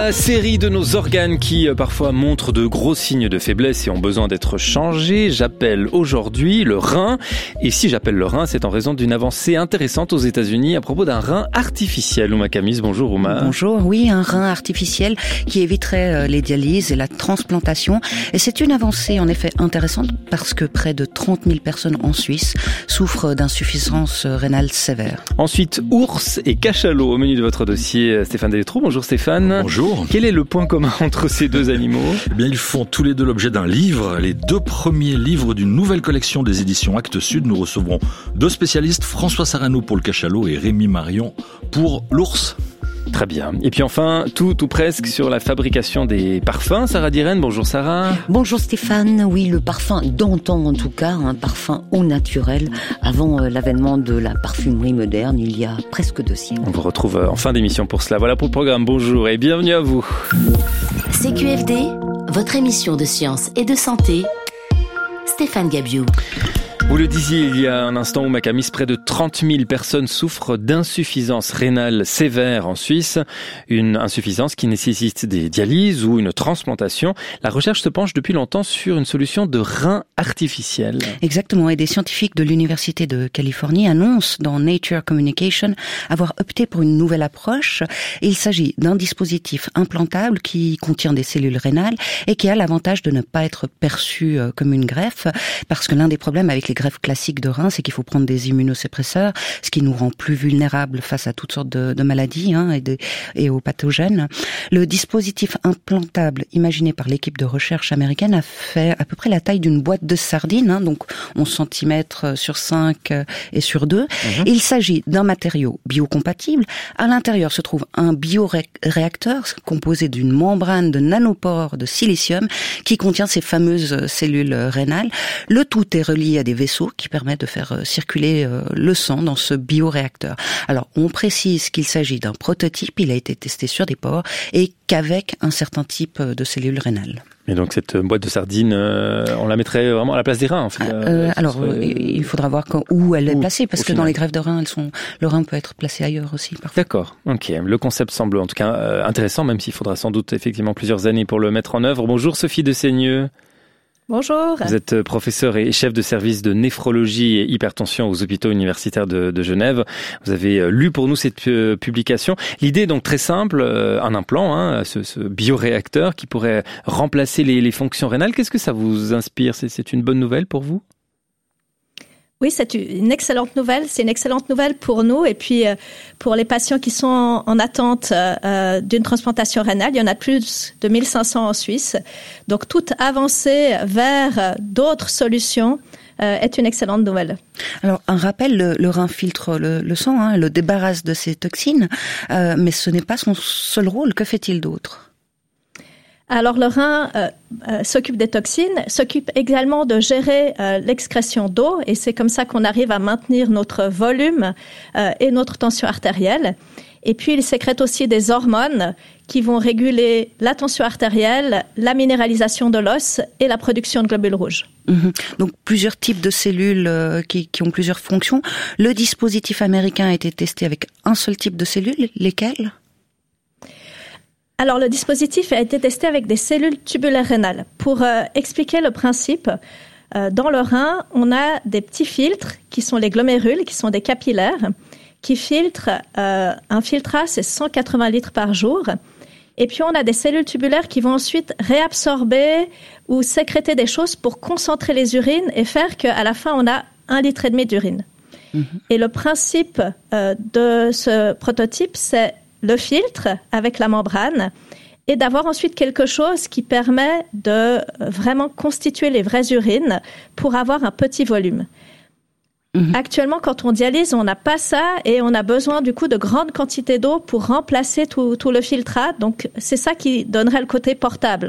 La série de nos organes qui parfois montrent de gros signes de faiblesse et ont besoin d'être changés. J'appelle aujourd'hui le rein. Et si j'appelle le rein, c'est en raison d'une avancée intéressante aux États-Unis à propos d'un rein artificiel. Ouma Kamis, bonjour Ouma. Bonjour, oui, un rein artificiel qui éviterait les dialyses et la transplantation. Et c'est une avancée en effet intéressante parce que près de 30 000 personnes en Suisse souffrent d'insuffisance rénale sévère. Ensuite, ours et cachalot au menu de votre dossier. Stéphane Delettrou, bonjour Stéphane. Bonjour. Quel est le point commun entre ces deux animaux ? Eh bien, ils font tous les deux l'objet d'un livre. Les deux premiers livres d'une nouvelle collection des éditions Actes Sud. Nous recevrons deux spécialistes, François Sarano pour le cachalot et Rémi Marion pour l'ours. Très bien. Et puis enfin, tout presque sur la fabrication des parfums. Sarah Diren, bonjour Sarah. Bonjour Stéphane. Oui, le parfum d'antan en tout cas, un parfum au naturel, avant l'avènement de la parfumerie moderne, il y a presque 2 siècles. On vous retrouve en fin d'émission pour cela. Voilà pour le programme. Bonjour et bienvenue à vous. CQFD, votre émission de science et de santé. Stéphane Gabiou. Vous le disiez il y a un instant, Ouma Kamis, près de 30 000 personnes souffrent d'insuffisance rénale sévère en Suisse. Une insuffisance qui nécessite des dialyses ou une transplantation. La recherche se penche depuis longtemps sur une solution de rein artificiel. Exactement, et des scientifiques de l'Université de Californie annoncent dans Nature Communication avoir opté pour une nouvelle approche. Il s'agit d'un dispositif implantable qui contient des cellules rénales et qui a l'avantage de ne pas être perçu comme une greffe, parce que l'un des problèmes avec les greffes classiques de rein, c'est qu'il faut prendre des immunosuppresseurs, ce qui nous rend plus vulnérables face à toutes sortes de maladies et aux pathogènes. Le dispositif implantable imaginé par l'équipe de recherche américaine a fait à peu près la taille d'une boîte de sardines, donc 11 cm sur 5 et sur 2. Il s'agit d'un matériau biocompatible. À l'intérieur se trouve un bioréacteur composé d'une membrane de nanopores de silicium qui contient ces fameuses cellules rénales. Le tout est relié à des vaisseaux qui permettent de faire circuler le sang dans ce bioréacteur. Alors, on précise qu'il s'agit d'un prototype, il a été testé sur des porcs et qu'avec un certain type de cellules rénales. Et donc cette boîte de sardines, on la mettrait vraiment à la place des reins en fait. Il faudra voir où elle est placée, parce que dans les greffes de reins, le rein peut être placé ailleurs aussi. Parfois. D'accord, ok. Le concept semble en tout cas intéressant, même s'il faudra sans doute effectivement plusieurs années pour le mettre en œuvre. Bonjour Sophie de Seigneux. Bonjour. Vous êtes professeur et chef de service de néphrologie et hypertension aux hôpitaux universitaires de Genève. Vous avez lu pour nous cette publication. L'idée est donc très simple, un implant, ce bioréacteur qui pourrait remplacer les fonctions rénales. Qu'est-ce que ça vous inspire ? C'est une bonne nouvelle pour vous ? Oui, c'est une excellente nouvelle. C'est une excellente nouvelle pour nous et puis pour les patients qui sont en attente d'une transplantation rénale. Il y en a plus de 1500 en Suisse. Donc, toute avancée vers d'autres solutions est une excellente nouvelle. Alors, un rappel, le rein filtre le sang, le débarrasse de ses toxines, mais ce n'est pas son seul rôle. Que fait-il d'autre ? Alors, le rein s'occupe des toxines, s'occupe également de gérer l'excrétion d'eau, et c'est comme ça qu'on arrive à maintenir notre volume et notre tension artérielle. Et puis, il sécrète aussi des hormones qui vont réguler la tension artérielle, la minéralisation de l'os et la production de globules rouges. Donc, plusieurs types de cellules qui ont plusieurs fonctions. Le dispositif américain a été testé avec un seul type de cellules. Lesquelles ? Alors, le dispositif a été testé avec des cellules tubulaires rénales. Pour expliquer le principe, dans le rein, on a des petits filtres qui sont les glomérules, qui sont des capillaires, qui filtrent, un filtrage, c'est 180 litres par jour. Et puis, on a des cellules tubulaires qui vont ensuite réabsorber ou sécréter des choses pour concentrer les urines et faire qu'à la fin, on a 1,5 litre d'urine. Et le principe de ce prototype, c'est le filtre avec la membrane et d'avoir ensuite quelque chose qui permet de vraiment constituer les vraies urines pour avoir un petit volume. Actuellement, quand on dialyse, on n'a pas ça et on a besoin du coup de grandes quantités d'eau pour remplacer tout le filtrage. Donc, c'est ça qui donnerait le côté portable.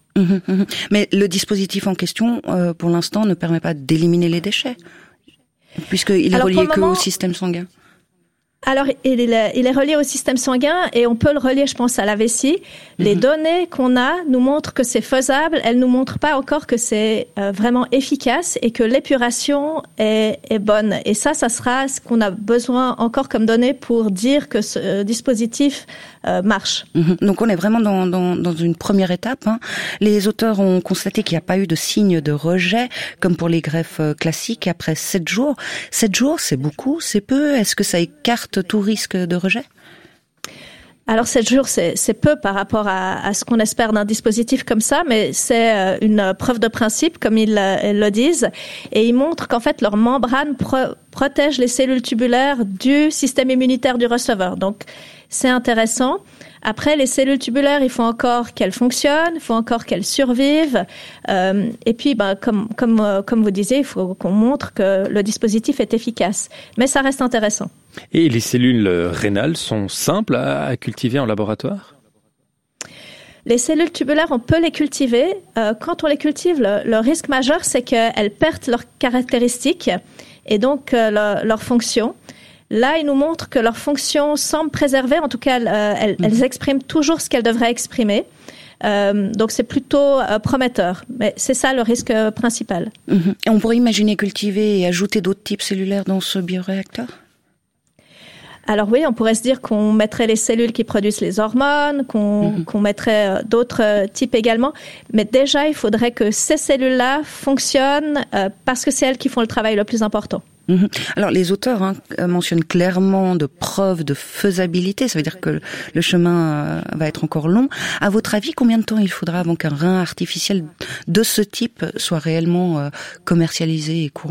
Mais le dispositif en question, pour l'instant, ne permet pas d'éliminer les déchets, puisqu'il est relié qu'au système sanguin. Alors, il est relié au système sanguin et on peut le relier, je pense, à la vessie. Les données qu'on a nous montrent que c'est faisable. Elles nous montrent pas encore que c'est vraiment efficace et que l'épuration est bonne. Et ça sera ce qu'on a besoin encore comme données pour dire que ce dispositif marche. Donc, on est vraiment dans une première étape. Les auteurs ont constaté qu'il n'y a pas eu de signe de rejet, comme pour les greffes classiques, après 7 jours. 7 jours, c'est beaucoup, c'est peu. Est-ce que ça écarte tout risque de rejet? Alors 7 jours, c'est peu par rapport à ce qu'on espère d'un dispositif comme ça, mais c'est une preuve de principe, comme ils le disent, et ils montrent qu'en fait leur membrane protège les cellules tubulaires du système immunitaire du receveur. Donc c'est intéressant. Après, les cellules tubulaires, il faut encore qu'elles fonctionnent, il faut encore qu'elles survivent. Et puis, comme vous disiez, il faut qu'on montre que le dispositif est efficace. Mais ça reste intéressant. Et les cellules rénales sont simples à cultiver en laboratoire ? Les cellules tubulaires, on peut les cultiver. Quand on les cultive, le risque majeur, c'est qu'elles perdent leurs caractéristiques et donc leur fonction. Là, ils nous montrent que leur fonction semble préservée. En tout cas, elles expriment toujours ce qu'elles devraient exprimer. Donc, c'est plutôt prometteur. Mais c'est ça le risque principal. Et on pourrait imaginer cultiver et ajouter d'autres types cellulaires dans ce bioréacteur ? Alors oui, on pourrait se dire qu'on mettrait les cellules qui produisent les hormones, qu'on mettrait d'autres types également. Mais déjà, il faudrait que ces cellules-là fonctionnent parce que c'est elles qui font le travail le plus important. Alors les auteurs mentionnent clairement de preuves de faisabilité, ça veut dire que le chemin va être encore long. À votre avis, combien de temps il faudra avant qu'un rein artificiel de ce type soit réellement commercialisé et courant ?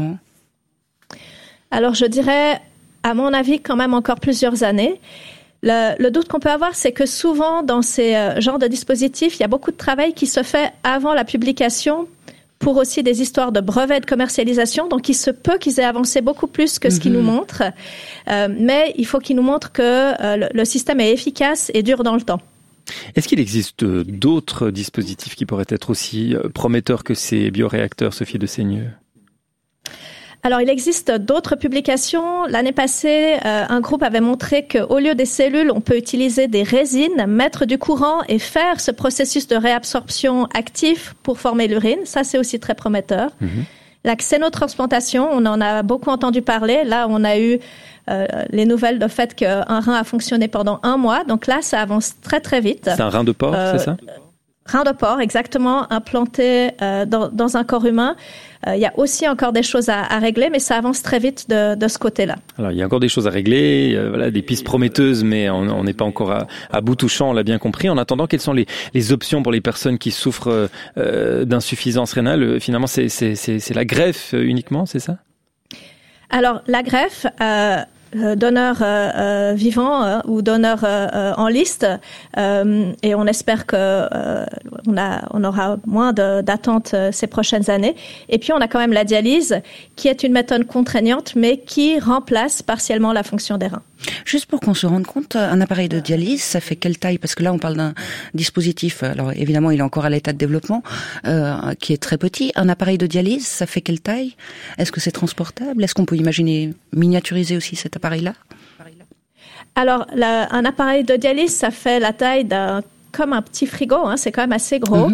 Alors je dirais, à mon avis, quand même encore plusieurs années. Le doute qu'on peut avoir, c'est que souvent dans ces genres de dispositifs, il y a beaucoup de travail qui se fait avant la publication pour aussi des histoires de brevets de commercialisation. Donc, il se peut qu'ils aient avancé beaucoup plus que ce qu'ils nous montrent. Mais il faut qu'ils nous montrent que le système est efficace et dure dans le temps. Est-ce qu'il existe d'autres dispositifs qui pourraient être aussi prometteurs que ces bioréacteurs, Sophie de Seigneux ? Alors, il existe d'autres publications. L'année passée, un groupe avait montré qu'au lieu des cellules, on peut utiliser des résines, mettre du courant et faire ce processus de réabsorption actif pour former l'urine. Ça, c'est aussi très prometteur. La xénotransplantation, on en a beaucoup entendu parler. Là, on a eu les nouvelles de fait qu'un rein a fonctionné pendant 1 mois. Donc là, ça avance très, très vite. C'est un rein de porc, c'est ça ? Rein de porc, exactement, implanté dans un corps humain. Il y a aussi encore des choses à régler, mais ça avance très vite de ce côté-là. Alors, il y a encore des choses à régler, voilà, des pistes prometteuses, mais on n'est pas encore à bout touchant, on l'a bien compris. En attendant, quelles sont les options pour les personnes qui souffrent d'insuffisance rénale ? Finalement, c'est la greffe uniquement, c'est ça ? Alors, la greffe... donneur vivant ou donneur en liste, et on espère que on aura moins d'attentes ces prochaines années. Et puis on a quand même la dialyse, qui est une méthode contraignante, mais qui remplace partiellement la fonction des reins. Juste pour qu'on se rende compte, un appareil de dialyse, ça fait quelle taille ? Parce que là, on parle d'un dispositif, alors évidemment, il est encore à l'état de développement, qui est très petit. Un appareil de dialyse, ça fait quelle taille ? Est-ce que c'est transportable ? Est-ce qu'on peut imaginer miniaturiser aussi cet appareil-là ? Alors, un appareil de dialyse, ça fait la taille comme un petit frigo, c'est quand même assez gros.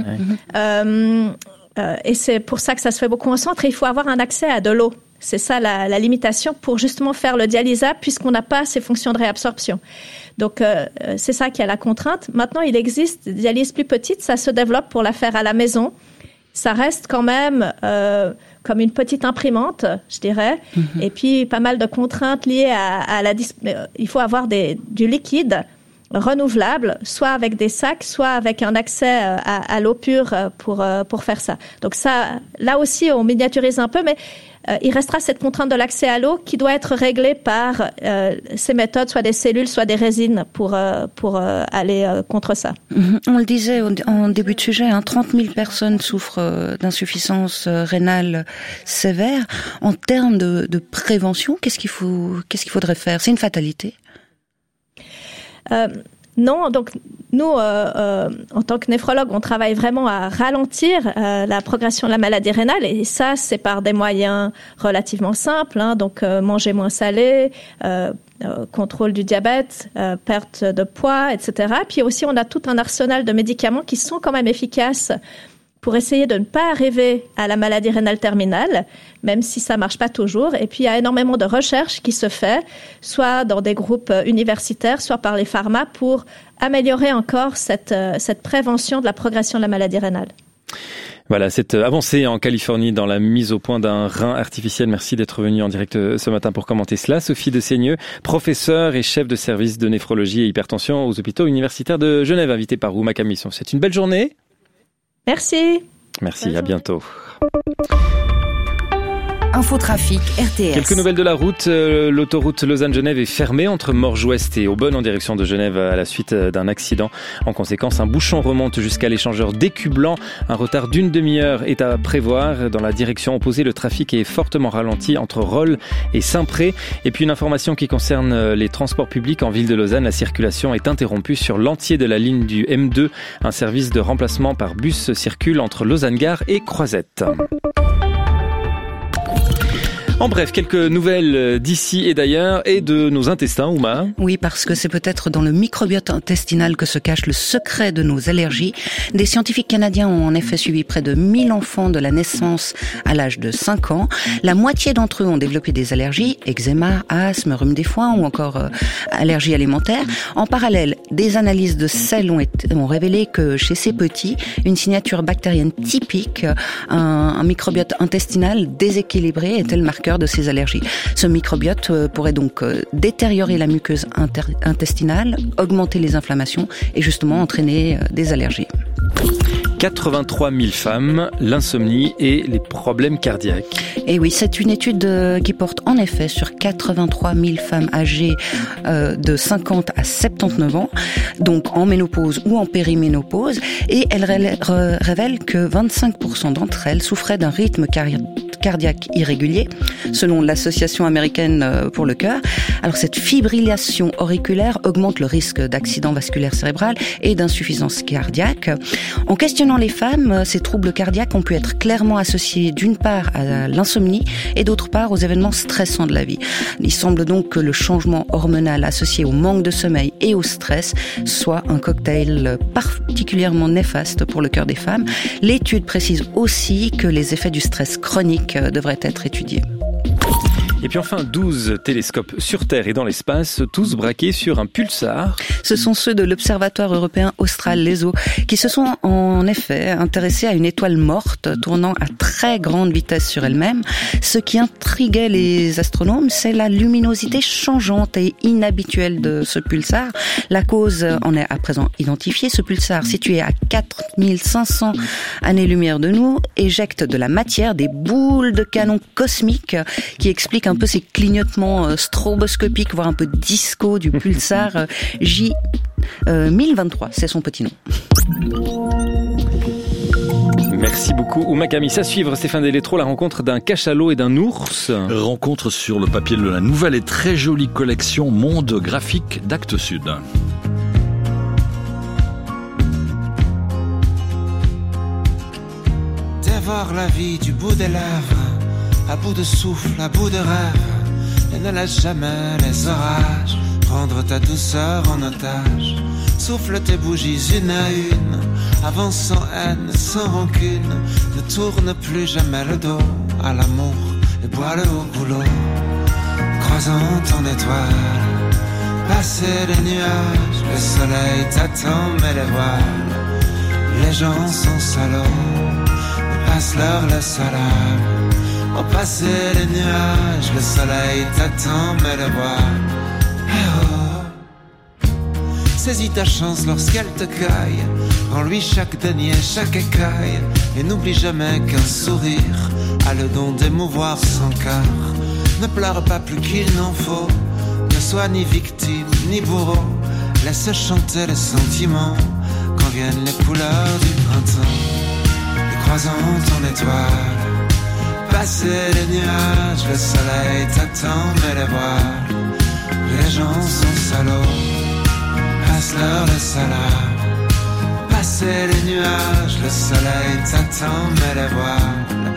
Et c'est pour ça que ça se fait beaucoup en centre. Et il faut avoir un accès à de l'eau. C'est ça la limitation pour justement faire le dialysable, puisqu'on n'a pas ces fonctions de réabsorption. Donc, c'est ça qui est la contrainte. Maintenant, il existe des dialyses plus petites. Ça se développe pour la faire à la maison. Ça reste quand même comme une petite imprimante, je dirais. Et puis, pas mal de contraintes liées à il faut avoir du liquide renouvelable, soit avec des sacs, soit avec un accès à l'eau pure pour faire ça. Donc ça, là aussi, on miniaturise un peu, mais il restera cette contrainte de l'accès à l'eau qui doit être réglée par ces méthodes, soit des cellules, soit des résines, pour aller contre ça. On le disait en début de sujet, 30 000 personnes souffrent d'insuffisance rénale sévère. En termes de prévention, qu'est-ce qu'il faudrait faire ? C'est une fatalité ? Non, donc nous, en tant que néphrologue, on travaille vraiment à ralentir la progression de la maladie rénale, et ça, c'est par des moyens relativement simples, donc manger moins salé, contrôle du diabète, perte de poids, etc. Puis aussi, on a tout un arsenal de médicaments qui sont quand même efficaces pour essayer de ne pas arriver à la maladie rénale terminale, même si ça marche pas toujours. Et puis, il y a énormément de recherches qui se fait, soit dans des groupes universitaires, soit par les pharma, pour améliorer encore cette prévention de la progression de la maladie rénale. Voilà, cette avancée en Californie dans la mise au point d'un rein artificiel. Merci d'être venu en direct ce matin pour commenter cela. Sophie de Seigneux, professeure et chef de service de néphrologie et hypertension aux hôpitaux universitaires de Genève, invitée par Ouma Camisson. C'est une belle journée. Merci. Merci, à bientôt. Infotrafic, RTS. Quelques nouvelles de la route. L'autoroute Lausanne-Genève est fermée entre Morges-Ouest et Aubonne en direction de Genève à la suite d'un accident. En conséquence, un bouchon remonte jusqu'à l'échangeur d'Écublanc. Un retard d'une demi-heure est à prévoir. Dans la direction opposée, le trafic est fortement ralenti entre Rolle et Saint-Pré. Et puis une information qui concerne les transports publics en ville de Lausanne. La circulation est interrompue sur l'entier de la ligne du M2. Un service de remplacement par bus circule entre Lausanne-Gare et Croisette. En bref, quelques nouvelles d'ici et d'ailleurs et de nos intestins, Ouma. Oui, parce que c'est peut-être dans le microbiote intestinal que se cache le secret de nos allergies. Des scientifiques canadiens ont en effet suivi près de 1000 enfants de la naissance à l'âge de 5 ans. La moitié d'entre eux ont développé des allergies, eczéma, asthme, rhume des foins ou encore allergies alimentaires. En parallèle, des analyses de selles ont révélé que chez ces petits, une signature bactérienne typique, un microbiote intestinal déséquilibré était le marqueur de ces allergies. Ce microbiote pourrait donc détériorer la muqueuse intestinale, augmenter les inflammations et justement entraîner des allergies. 83 000 femmes, l'insomnie et les problèmes cardiaques. Et oui, c'est une étude qui porte en effet sur 83 000 femmes âgées de 50 à 79 ans, donc en ménopause ou en périménopause, et elle révèle que 25% d'entre elles souffraient d'un rythme cardiaque irrégulier, selon l'Association américaine pour le cœur. Alors cette fibrillation auriculaire augmente le risque d'accident vasculaire cérébral et d'insuffisance cardiaque. En questionnant les femmes, ces troubles cardiaques ont pu être clairement associés d'une part à l'insomnie et d'autre part aux événements stressants de la vie. Il semble donc que le changement hormonal associé au manque de sommeil et au stress soit un cocktail particulièrement néfaste pour le cœur des femmes. L'étude précise aussi que les effets du stress chronique devraient être étudiés. Et puis enfin, 12 télescopes sur Terre et dans l'espace, tous braqués sur un pulsar. Ce sont ceux de l'Observatoire européen austral LESO qui se sont en effet intéressés à une étoile morte tournant à très grande vitesse sur elle-même. Ce qui intriguait les astronomes, c'est la luminosité changeante et inhabituelle de ce pulsar. La cause en est à présent identifiée. Ce pulsar, situé à 4500 années-lumière de nous, éjecte de la matière, des boules de canon cosmiques qui expliquent un peu ces clignotements stroboscopiques, voire un peu disco du pulsar J1023, c'est son petit nom. Merci beaucoup Ouma Camisson. À suivre, Stéphane Delétro, la rencontre d'un cachalot et d'un ours. Rencontre sur le papier de la nouvelle et très jolie collection Monde graphique d'Actes Sud. Dévore la vie du bout des lèvres, à bout de souffle, à bout de rêve, et ne laisse jamais les orages prendre ta douceur en otage. Souffle tes bougies une à une, avance sans haine, sans rancune. Ne tourne plus jamais le dos à l'amour et bois-le au boulot. Croisant ton étoile, passer les nuages, le soleil t'attend mais les voiles. Les gens sont salauds, mais passe-leur le salam. Au passer les nuages, le soleil t'attend mais le voiles. Oh. Saisis ta chance lorsqu'elle te caille, rends-lui chaque denier, chaque écaille, et n'oublie jamais qu'un sourire a le don d'émouvoir son cœur. Ne pleure pas plus qu'il n'en faut, ne sois ni victime ni bourreau, laisse chanter les sentiments quand viennent les couleurs du printemps. Et croisant ton étoile, passer les nuages, le soleil t'attend mais les voiles, les gens sont salauds. passe-leur le salam. Passer les nuages, le soleil t'attend, mais les voiles.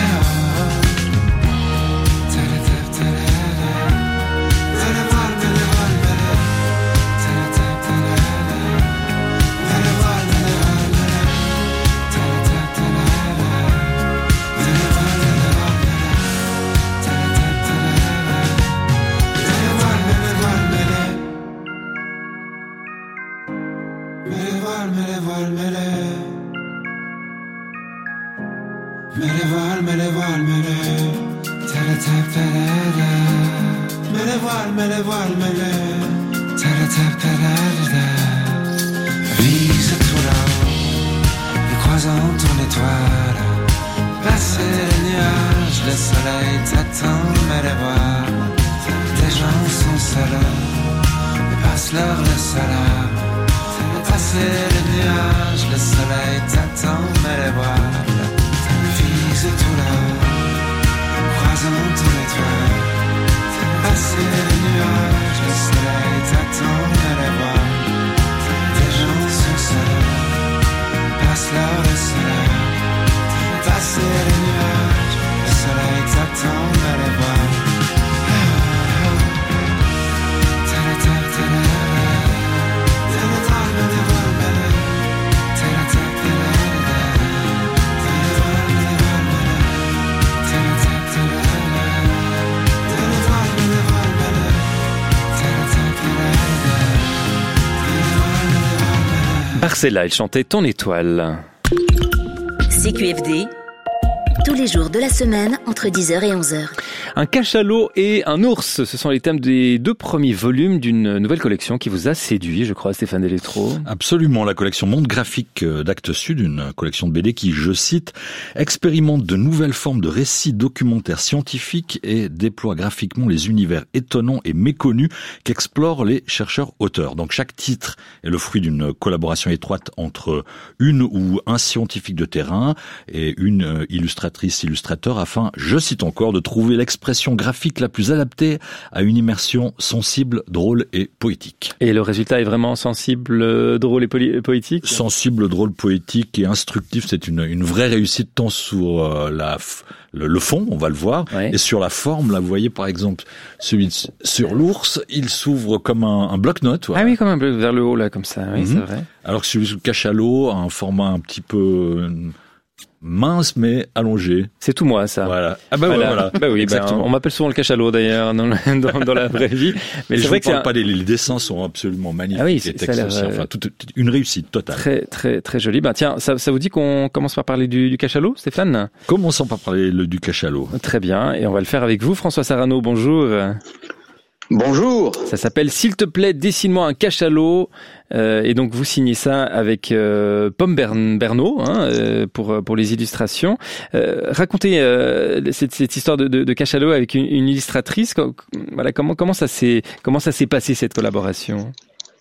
Vise tout là-haut, et croisant ton étoile. Passer les nuages, le soleil t'attend, mais les voiles. Des gens sont salauds, et passe-leur le salam. Passer les nuages, le soleil t'attend, mais les voiles. Vise tout là-haut, croisant ton étoile. Passer les nuages, le soleil t'attend, mais les voiles. Des gens sont seuls, passe-leur le soleil. Passer les nuages, le soleil t'attend, mais les voiles. Barcella, il chantait Ton étoile. CQFD, tous les jours de la semaine entre 10h et 11h. Un cachalot et un ours, ce sont les thèmes des 2 premiers volumes d'une nouvelle collection qui vous a séduit, je crois, Stéphane Deletreau. Absolument, la collection Monde Graphique d'Actes Sud, une collection de BD qui, je cite, expérimente de nouvelles formes de récits documentaires scientifiques et déploie graphiquement les univers étonnants et méconnus qu'explorent les chercheurs-auteurs. Donc chaque titre est le fruit d'une collaboration étroite entre une ou un scientifique de terrain et une illustratrice-illustrateur afin, je cite encore, de trouver l'expression graphique la plus adaptée à une immersion sensible, drôle et poétique. Et le résultat est vraiment sensible, drôle et poétique ? Sensible, drôle, poétique et instructif, c'est une vraie réussite tant sur le fond, on va le voir, et sur la forme, là, vous voyez par exemple celui sur l'ours, il s'ouvre comme un bloc-notes. Voilà. Ah oui, comme un bloc vers le haut, là, comme ça, oui, c'est vrai. Alors que celui sur le cachalot a un format un petit peu mince mais allongé. C'est tout moi, ça. Voilà. Ah bah voilà. Bah oui, on m'appelle souvent le cachalot d'ailleurs dans la vraie vie. Mais c'est vrai que les dessins sont absolument magnifiques. Ah oui, les textes aussi. Enfin, une réussite totale. Très très très joli. Bah tiens, ça vous dit qu'on commence par parler du cachalot, Stéphane ? Commençons par parler du cachalot. Très bien, et on va le faire avec vous, François Sarano. Bonjour. Bonjour. Ça s'appelle S'il te plaît, dessine-moi un cachalot. Et donc vous signez ça avec Pomme Bernot pour les illustrations. Racontez cette histoire de cachalot avec une illustratrice. Voilà, comment ça s'est passé cette collaboration ?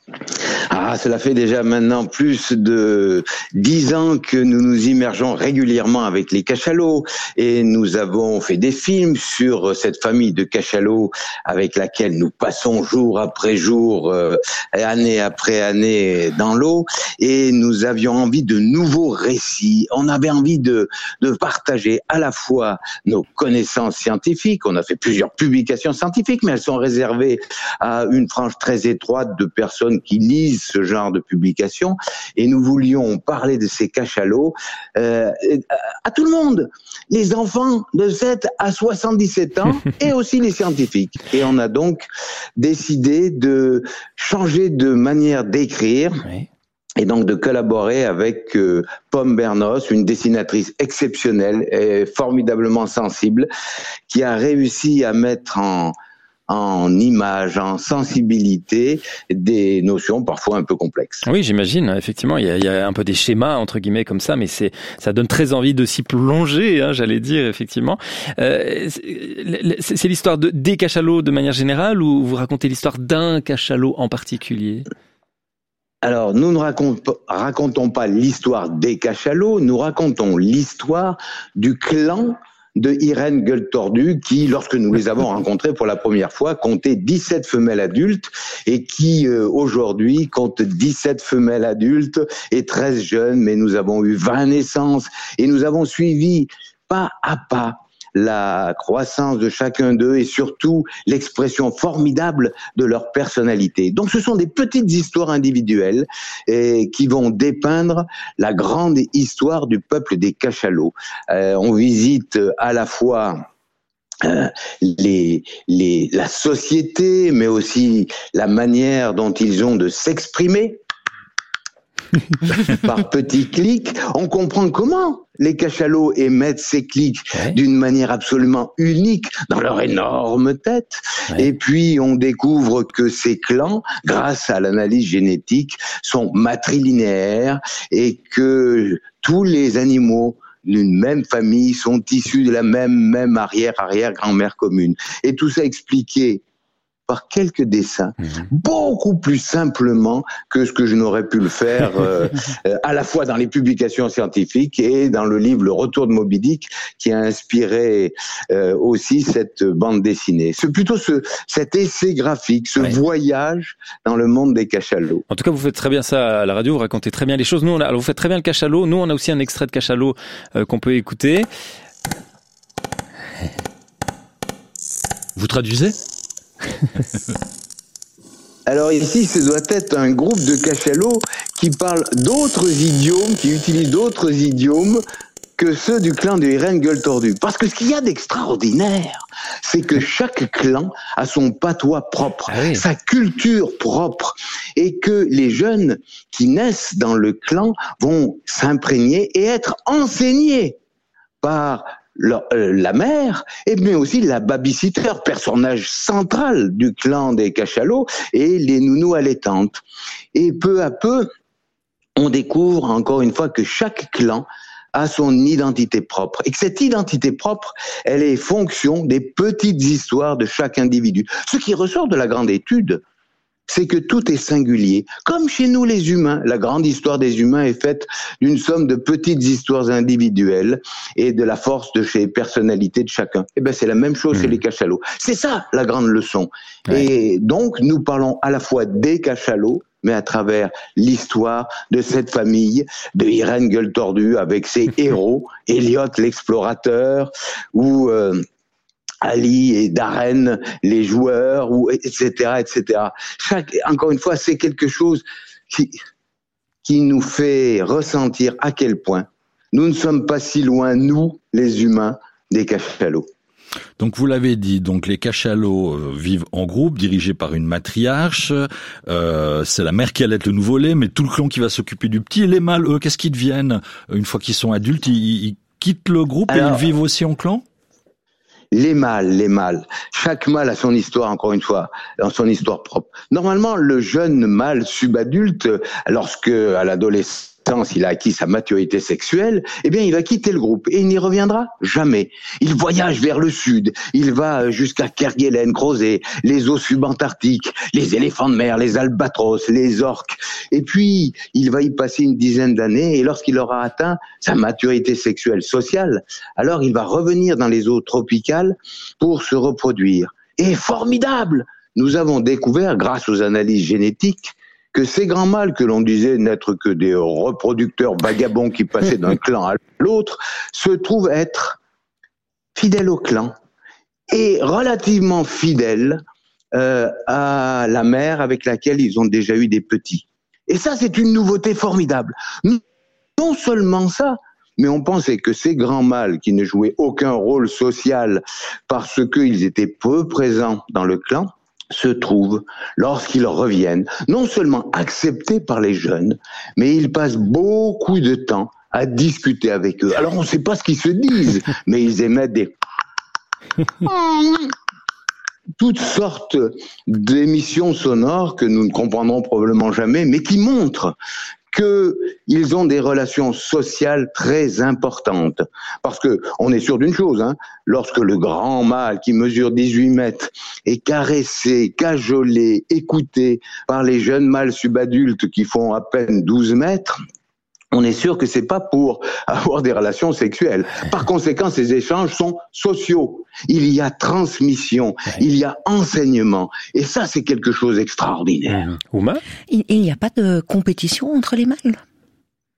Cela fait déjà maintenant plus de 10 ans que nous nous immergeons régulièrement avec les cachalots et nous avons fait des films sur cette famille de cachalots avec laquelle nous passons jour après jour, année après année dans l'eau, et nous avions envie de nouveaux récits. On avait envie de partager à la fois nos connaissances scientifiques. On a fait plusieurs publications scientifiques, mais elles sont réservées à une frange très étroite de personnes qui lisent ce genre de publications, et nous voulions parler de ces cachalots à tout le monde, les enfants de 7 à 77 ans et aussi les scientifiques. Et on a donc décidé de changer de manière d'écrire. Oui. Et donc de collaborer avec Pomme Bernos, une dessinatrice exceptionnelle et formidablement sensible, qui a réussi à mettre en image, en sensibilité, des notions parfois un peu complexes. Oui, j'imagine. Effectivement, il y a un peu des schémas, entre guillemets, comme ça, mais ça donne très envie de s'y plonger, j'allais dire, effectivement. C'est l'histoire des cachalots de manière générale, ou vous racontez l'histoire d'un cachalot en particulier ? Alors, nous ne racontons pas l'histoire des cachalots, nous racontons l'histoire du clan de Irène Gueule-Tordue qui, lorsque nous les avons rencontrés pour la première fois, comptait 17 femelles adultes et qui, aujourd'hui, compte 17 femelles adultes et 13 jeunes, mais nous avons eu 20 naissances et nous avons suivi pas à pas la croissance de chacun d'eux et surtout l'expression formidable de leur personnalité. Donc ce sont des petites histoires individuelles qui vont dépeindre la grande histoire du peuple des cachalots. On visite à la fois la société, mais aussi la manière dont ils ont de s'exprimer. Par petits clics, on comprend comment les cachalots émettent ces clics d'une manière absolument unique dans leur énorme tête. Et puis on découvre que ces clans, grâce à l'analyse génétique, sont matrilinéaires et que tous les animaux d'une même famille sont issus de la même arrière-grand-mère commune. Et tout ça expliqué par quelques dessins, beaucoup plus simplement que ce que je n'aurais pu le faire à la fois dans les publications scientifiques et dans le livre Le Retour de Moby Dick, qui a inspiré aussi cette bande dessinée. C'est plutôt cet essai graphique, ce voyage dans le monde des cachalots. En tout cas, vous faites très bien ça à la radio, vous racontez très bien les choses. Nous, alors vous faites très bien le cachalot. Nous, on a aussi un extrait de cachalot qu'on peut écouter. Vous traduisez ? Alors ici, ce doit être un groupe de cachalots qui parlent d'autres idiomes, qui utilisent d'autres idiomes que ceux du clan de Irène Gueule-Tordue. Parce que ce qu'il y a d'extraordinaire, c'est que chaque clan a son patois propre, sa culture propre, et que les jeunes qui naissent dans le clan vont s'imprégner et être enseignés par la mère, mais aussi la babysitter, personnage central du clan des cachalots, et les nounous allaitantes. Et peu à peu, on découvre encore une fois que chaque clan a son identité propre. Et que cette identité propre, elle est fonction des petites histoires de chaque individu. Ce qui ressort de la grande étude, c'est que tout est singulier. Comme chez nous les humains, la grande histoire des humains est faite d'une somme de petites histoires individuelles et de la force de ces personnalités de chacun. Eh ben c'est la même chose chez les cachalots. C'est ça la grande leçon. Et donc nous parlons à la fois des cachalots, mais à travers l'histoire de cette famille de Irène Gueule-Tordue avec ses héros, Elliot l'explorateur, ou Ali et Darren, les joueurs, ou etc., etc. Encore une fois, c'est quelque chose qui nous fait ressentir à quel point nous ne sommes pas si loin, nous, les humains, des cachalots. Donc vous l'avez dit, donc les cachalots vivent en groupe, dirigés par une matriarche. C'est la mère qui allaite le nouveau-né, mais tout le clan qui va s'occuper du petit. Et les mâles, eux, qu'est-ce qu'ils deviennent une fois qu'ils sont adultes? Ils quittent le groupe et ils vivent aussi en clan? Les mâles. Chaque mâle a son histoire, encore une fois, dans son histoire propre. Normalement, le jeune mâle subadulte, lorsque, à l'adolescence, il a acquis sa maturité sexuelle, eh bien, il va quitter le groupe et il n'y reviendra jamais. Il voyage vers le sud. Il va jusqu'à Kerguelen, creuser les eaux subantarctiques, les éléphants de mer, les albatros, les orques. Et puis, il va y passer une dizaine d'années et lorsqu'il aura atteint sa maturité sexuelle sociale, alors il va revenir dans les eaux tropicales pour se reproduire. Et formidable! Nous avons découvert, grâce aux analyses génétiques, que ces grands mâles que l'on disait n'être que des reproducteurs vagabonds qui passaient d'un clan à l'autre, se trouvent être fidèles au clan et relativement fidèles à la mère avec laquelle ils ont déjà eu des petits. Et ça, c'est une nouveauté formidable. Non seulement ça, mais on pensait que ces grands mâles qui ne jouaient aucun rôle social parce qu'ils étaient peu présents dans le clan, se trouvent, lorsqu'ils reviennent, non seulement acceptés par les jeunes, mais ils passent beaucoup de temps à discuter avec eux. Alors on ne sait pas ce qu'ils se disent, mais ils émettent des... toutes sortes d'émissions sonores que nous ne comprendrons probablement jamais, mais qui montrent qu'ils ont des relations sociales très importantes. Parce que on est sûr d'une chose, lorsque le grand mâle qui mesure 18 mètres est caressé, cajolé, écouté par les jeunes mâles subadultes qui font à peine 12 mètres, on est sûr que c'est pas pour avoir des relations sexuelles. Par conséquent, ces échanges sont sociaux. Il y a transmission, il y a enseignement. Et ça, c'est quelque chose d'extraordinaire. Ouma ? Il n'y a pas de compétition entre les mâles adultes ?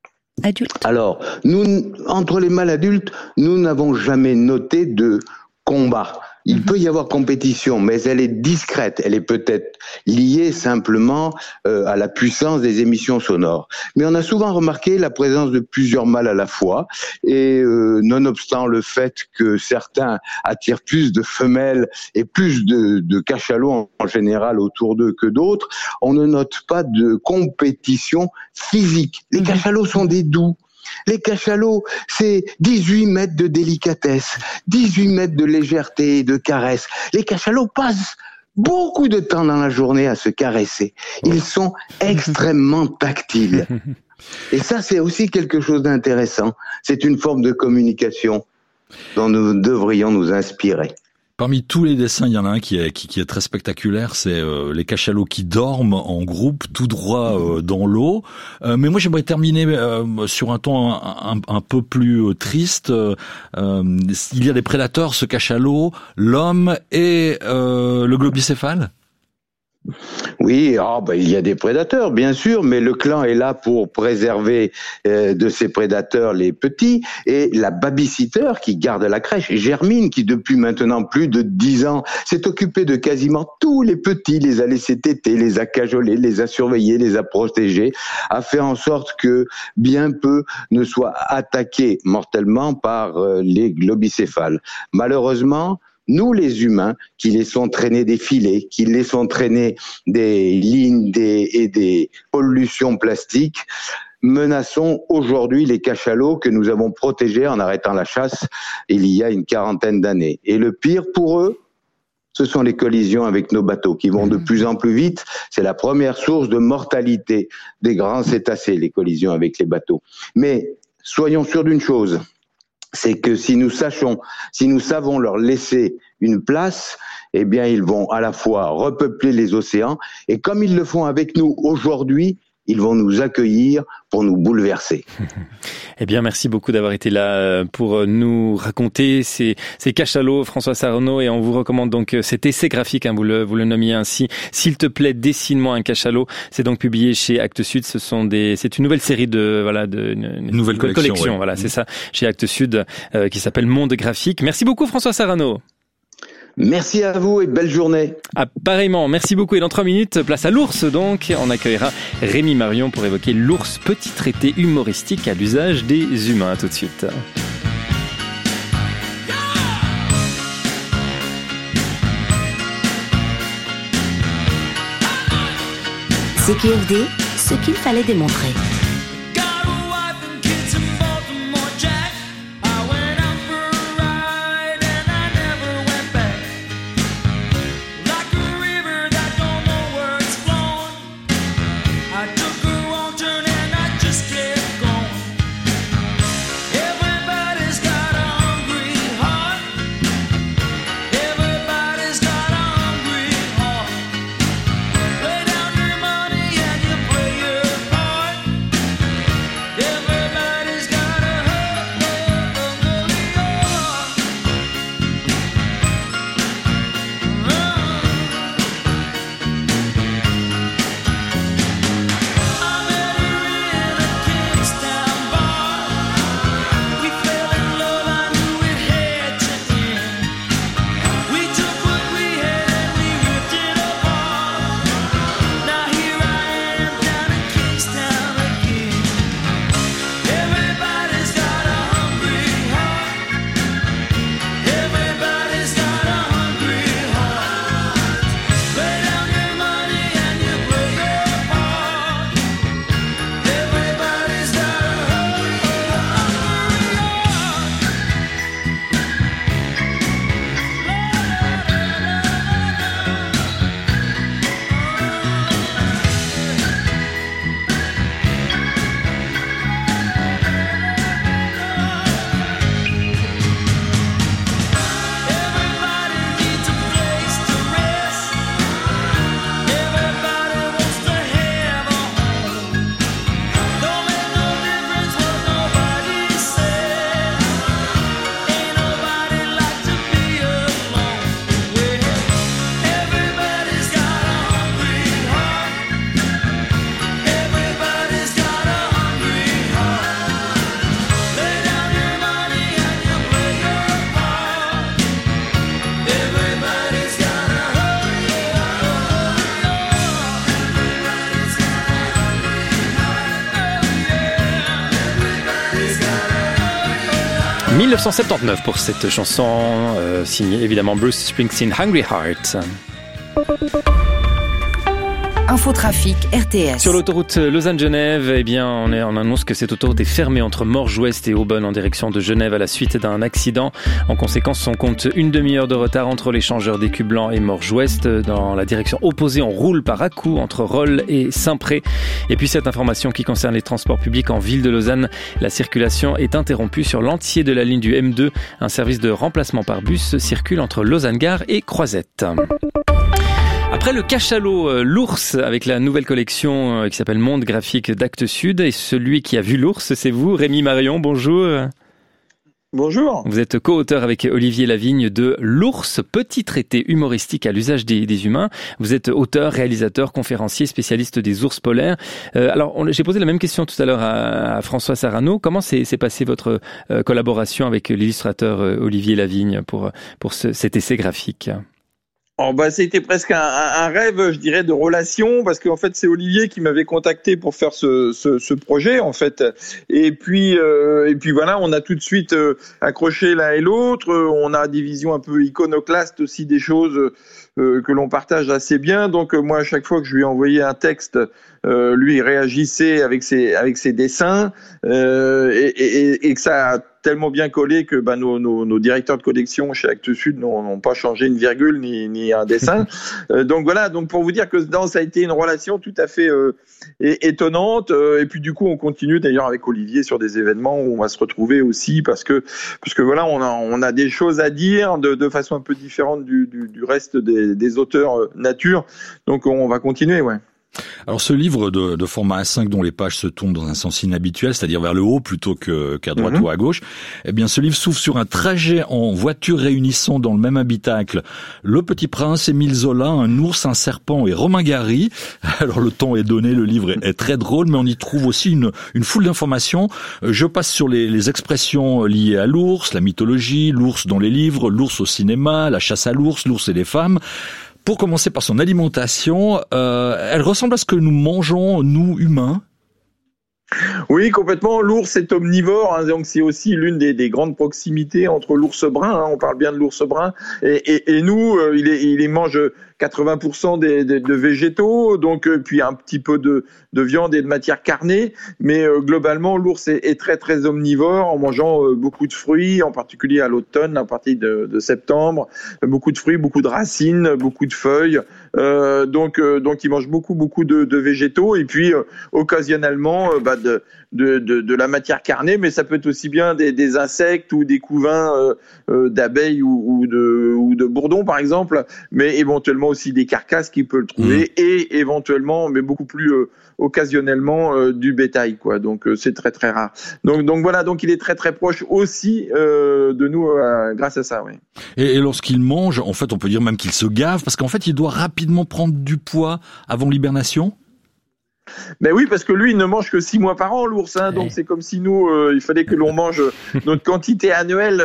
Alors, nous, entre les mâles adultes, nous n'avons jamais noté de combat. Il peut y avoir compétition, mais elle est discrète. Elle est peut-être liée simplement à la puissance des émissions sonores. Mais on a souvent remarqué la présence de plusieurs mâles à la fois. Et nonobstant le fait que certains attirent plus de femelles et plus de cachalots en général autour d'eux que d'autres, on ne note pas de compétition physique. Les cachalots sont des doux. Les cachalots, c'est 18 mètres de délicatesse, 18 mètres de légèreté et de caresse. Les cachalots passent beaucoup de temps dans la journée à se caresser. Ils sont extrêmement tactiles. Et ça, c'est aussi quelque chose d'intéressant. C'est une forme de communication dont nous devrions nous inspirer. Parmi tous les dessins, il y en a un qui est très spectaculaire, c'est les cachalots qui dorment en groupe, tout droit dans l'eau. Mais moi, j'aimerais terminer sur un ton un peu plus triste. Il y a des prédateurs, ce cachalot, l'homme et le globicéphale. Oui, il y a des prédateurs, bien sûr, mais le clan est là pour préserver de ses prédateurs les petits, et la babysitter qui garde la crèche, Germine, qui depuis maintenant plus de 10 ans s'est occupée de quasiment tous les petits, les a laissés téter, les a cajolés, les a surveillés, les a protégés, a fait en sorte que bien peu ne soient attaqués mortellement par les globicéphales. Malheureusement, nous, les humains, qui laissons traîner des filets, qui laissons traîner des lignes et des pollutions plastiques, menaçons aujourd'hui les cachalots que nous avons protégés en arrêtant la chasse il y a une 40aine d'années. Et le pire pour eux, ce sont les collisions avec nos bateaux qui vont de plus en plus vite. C'est la première source de mortalité des grands cétacés, les collisions avec les bateaux. Mais soyons sûrs d'une chose, c'est que si nous savons leur laisser une place, eh bien, ils vont à la fois repeupler les océans, et comme ils le font avec nous aujourd'hui, ils vont nous accueillir pour nous bouleverser. Eh bien, merci beaucoup d'avoir été là pour nous raconter ces cachalots, François Sarno, et on vous recommande donc cet essai graphique, vous le nommiez ainsi. S'il te plaît, dessine-moi un cachalot. C'est donc publié chez Actes Sud. C'est une nouvelle série une nouvelle collection. Ouais. Voilà, c'est ça, chez Actes Sud, qui s'appelle Monde graphique. Merci beaucoup, François Sarno. Merci à vous et belle journée. Pareillement, merci beaucoup. Et dans 3 minutes, place à l'ours donc. On accueillera Rémi Marion pour évoquer l'ours, petit traité humoristique à l'usage des humains. Tout de suite. CQFD, ce qu'il fallait démontrer. 1979 pour cette chanson signée évidemment Bruce Springsteen, Hungry Heart. Infotrafic RTS. Sur l'autoroute Lausanne-Genève, eh bien, on annonce que cette autoroute est fermée entre Morges-Ouest et Aubonne en direction de Genève à la suite d'un accident. En conséquence, on compte une demi-heure de retard entre l'échangeur d'Écublanc et Morges-Ouest. Dans la direction opposée, on roule par à-coups entre Rolle et Saint-Pré. Et puis cette information qui concerne les transports publics en ville de Lausanne, la circulation est interrompue sur l'entier de la ligne du M2. Un service de remplacement par bus circule entre Lausanne-Gare et Croisette. Après le cachalot, l'ours avec la nouvelle collection qui s'appelle Monde graphique d'Actes Sud, et celui qui a vu l'ours, c'est vous, Rémi Marion, bonjour. Bonjour. Vous êtes co-auteur avec Olivier Lavigne de L'ours, petit traité humoristique à l'usage des humains. Vous êtes auteur, réalisateur, conférencier, spécialiste des ours polaires. J'ai posé la même question tout à l'heure à François Sarano. Comment s'est passée votre collaboration avec l'illustrateur Olivier Lavigne pour cet essai graphique ? C'était presque un rêve, je dirais, de relation, parce qu'en fait, c'est Olivier qui m'avait contacté pour faire ce projet, en fait. Et puis voilà, on a tout de suite accroché l'un et l'autre. On a des visions un peu iconoclastes aussi des choses que l'on partage assez bien. Donc moi, à chaque fois que je lui ai envoyé un texte, lui il réagissait avec ses dessins et que ça a tellement bien collé que nos directeurs de collection chez Actes Sud n'ont pas changé une virgule ni un dessin. Donc voilà, donc pour vous dire que ça a été une relation tout à fait étonnante. Et puis du coup, on continue d'ailleurs avec Olivier sur des événements où on va se retrouver aussi parce que voilà, on a des choses à dire de façon un peu différente du reste des auteurs nature. Donc on va continuer, ouais. Alors ce livre de format A5 dont les pages se tournent dans un sens inhabituel, c'est-à-dire vers le haut plutôt qu'à droite ou à gauche, eh bien ce livre s'ouvre sur un trajet en voiture réunissant dans le même habitacle Le Petit Prince, Émile Zola, un ours, un serpent et Romain Gary. Alors le ton est donné, le livre est très drôle, mais on y trouve aussi une foule d'informations. Je passe sur les expressions liées à l'ours, la mythologie, l'ours dans les livres, l'ours au cinéma, la chasse à l'ours et les femmes. Pour commencer par son alimentation, elle ressemble à ce que nous mangeons, nous, humains. Oui, complètement. L'ours est omnivore, hein, donc c'est aussi l'une des grandes proximités entre l'ours brun. Hein, on parle bien de l'ours brun et nous, il mange 80% de végétaux, donc puis un petit peu de viande et de matière carnée, mais globalement l'ours est très très omnivore en mangeant beaucoup de fruits, en particulier à l'automne, à partir de septembre, beaucoup de fruits, beaucoup de racines, beaucoup de feuilles. Donc il mange beaucoup de végétaux et puis occasionnellement de la matière carnée, mais ça peut être aussi bien des insectes ou des couvains d'abeilles ou de bourdons par exemple, mais éventuellement aussi des carcasses qu'il peut le trouver et éventuellement, mais beaucoup plus occasionnellement du bétail, quoi. Donc c'est très très rare. Donc voilà, donc il est très très proche aussi de nous grâce à ça, oui. Et lorsqu'il mange, en fait, on peut dire même qu'il se gave parce qu'en fait, il doit rapidement prendre du poids avant l'hibernation. Ben oui, parce que lui, il ne mange que 6 mois par an, l'ours. Hein, donc c'est comme si nous, il fallait que l'on mange notre quantité annuelle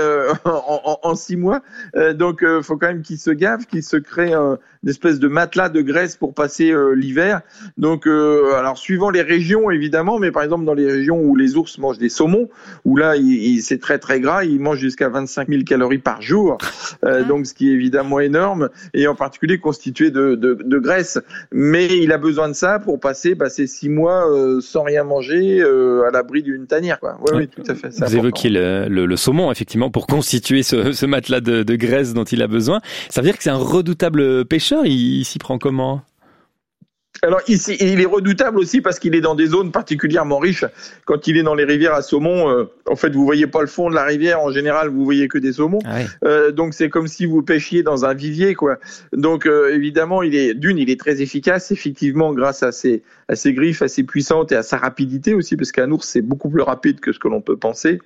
en 6 mois. Donc faut quand même qu'il se gave, qu'il se crée une espèce de matelas de graisse pour passer l'hiver. Donc alors suivant les régions évidemment, mais par exemple dans les régions où les ours mangent des saumons, où là c'est très très gras, ils mangent jusqu'à 25 000 calories par jour. Donc ce qui est évidemment énorme et en particulier constitué de graisse. Mais il a besoin de ça pour passer ces 6 mois sans rien manger à l'abri d'une tanière, quoi. Oui, tout à fait. Vous évoquiez le saumon, effectivement, pour constituer ce matelas de graisse dont il a besoin. Ça veut dire que c'est un redoutable pêcheur. Il s'y prend comment ? Alors ici, il est redoutable aussi parce qu'il est dans des zones particulièrement riches. Quand il est dans les rivières à saumon, en fait, vous voyez pas le fond de la rivière. En général, vous voyez que des saumons. Ah ouais. Donc c'est comme si vous pêchiez dans un vivier, quoi. Donc évidemment, il est très efficace, effectivement, grâce à ses griffes assez puissantes et à sa rapidité aussi, parce qu'un ours c'est beaucoup plus rapide que ce que l'on peut penser.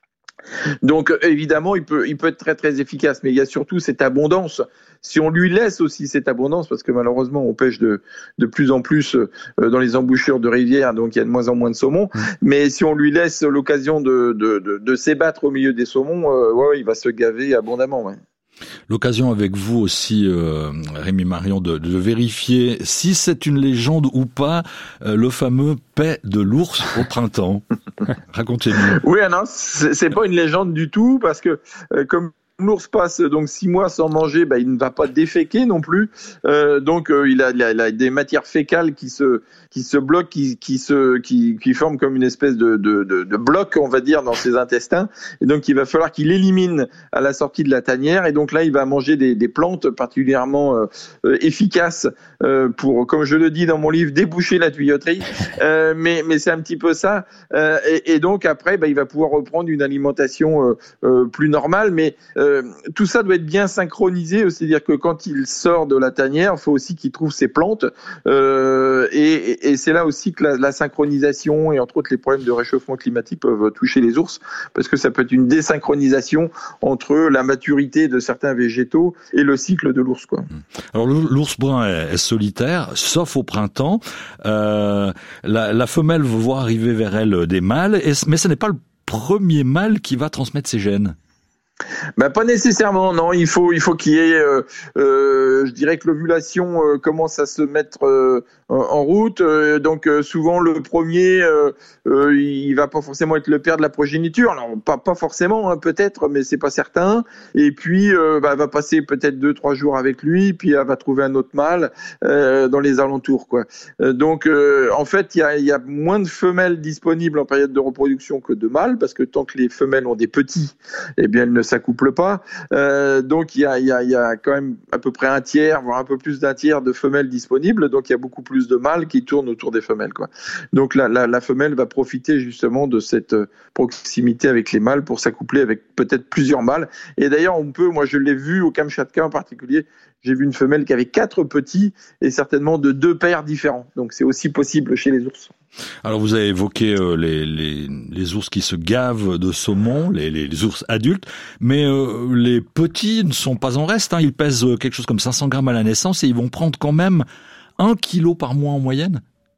Donc évidemment, il peut être très très efficace, mais il y a surtout cette abondance. Si on lui laisse aussi cette abondance, parce que malheureusement on pêche de plus en plus dans les embouchures de rivières, donc il y a de moins en moins de saumons. Mais si on lui laisse l'occasion de s'ébattre au milieu des saumons, il va se gaver abondamment. Ouais. L'occasion avec vous aussi, Rémi Marion, de vérifier si c'est une légende ou pas, le fameux paix de l'ours au printemps. Racontez-nous. Oui, non, c'est pas une légende du tout, parce que comme l'ours passe donc 6 mois sans manger, il ne va pas déféquer non plus. Donc il a des matières fécales qui se bloquent, qui forment comme une espèce de bloc, on va dire, dans ses intestins. Et donc il va falloir qu'il élimine à la sortie de la tanière. Et donc là, il va manger des plantes particulièrement efficaces pour, comme je le dis dans mon livre, déboucher la tuyauterie. Mais c'est un petit peu ça. Et donc après, il va pouvoir reprendre une alimentation plus normale. Mais tout ça doit être bien synchronisé, c'est-à-dire que quand il sort de la tanière, il faut aussi qu'il trouve ses plantes, et c'est là aussi que la synchronisation et entre autres les problèmes de réchauffement climatique peuvent toucher les ours, parce que ça peut être une désynchronisation entre la maturité de certains végétaux et le cycle de l'ours, quoi. Alors l'ours brun est solitaire, sauf au printemps. La femelle veut voir arriver vers elle des mâles, mais ce n'est pas le premier mâle qui va transmettre ses gènes. Pas nécessairement, non. Il faut qu'il y ait, je dirais que l'ovulation commence à se mettre en route. Donc souvent le premier, il va pas forcément être le père de la progéniture. Alors pas forcément, hein, peut-être, mais c'est pas certain. Et puis elle va passer peut-être 2-3 jours avec lui, puis elle va trouver un autre mâle dans les alentours, quoi. Donc en fait, il y a moins de femelles disponibles en période de reproduction que de mâles, parce que tant que les femelles ont des petits, eh bien elles ne s'accouplent pas. Donc il y a quand même à peu près un tiers, voire un peu plus d'un tiers de femelles disponibles. Donc il y a beaucoup plus de mâles qui tournent autour des femelles, quoi. Donc la femelle va profiter justement de cette proximité avec les mâles pour s'accoupler avec peut-être plusieurs mâles. Et d'ailleurs moi je l'ai vu au Kamchatka en particulier, j'ai vu une femelle qui avait 4 petits et certainement de 2 pères différents. Donc c'est aussi possible chez les ours. Alors vous avez évoqué les ours qui se gavent de saumon, les ours adultes, mais les petits ne sont pas en reste, hein. Ils pèsent quelque chose comme 500 grammes à la naissance et ils vont prendre quand même 1 kilo par mois en moyenne.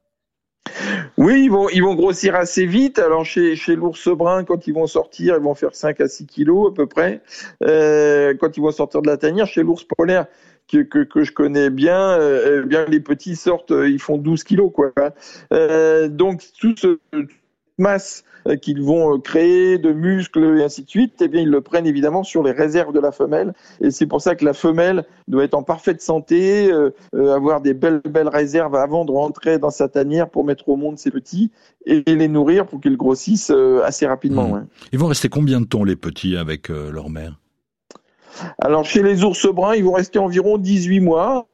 Oui, ils vont grossir assez vite. Alors chez l'ours brun, quand ils vont sortir, ils vont faire 5 à 6 kilos à peu près. Quand ils vont sortir de la tanière, chez l'ours polaire, que je connais bien, bien les petits sortent, ils font 12 kilos, quoi. Donc toute masse qu'ils vont créer de muscles et ainsi de suite, eh bien ils le prennent évidemment sur les réserves de la femelle, et c'est pour ça que la femelle doit être en parfaite santé, avoir des belles réserves avant de rentrer dans sa tanière pour mettre au monde ses petits et les nourrir pour qu'ils grossissent assez rapidement. Ouais. Ils vont rester combien de temps les petits avec leur mère ? Alors chez les ours bruns, ils vont rester environ 18 mois.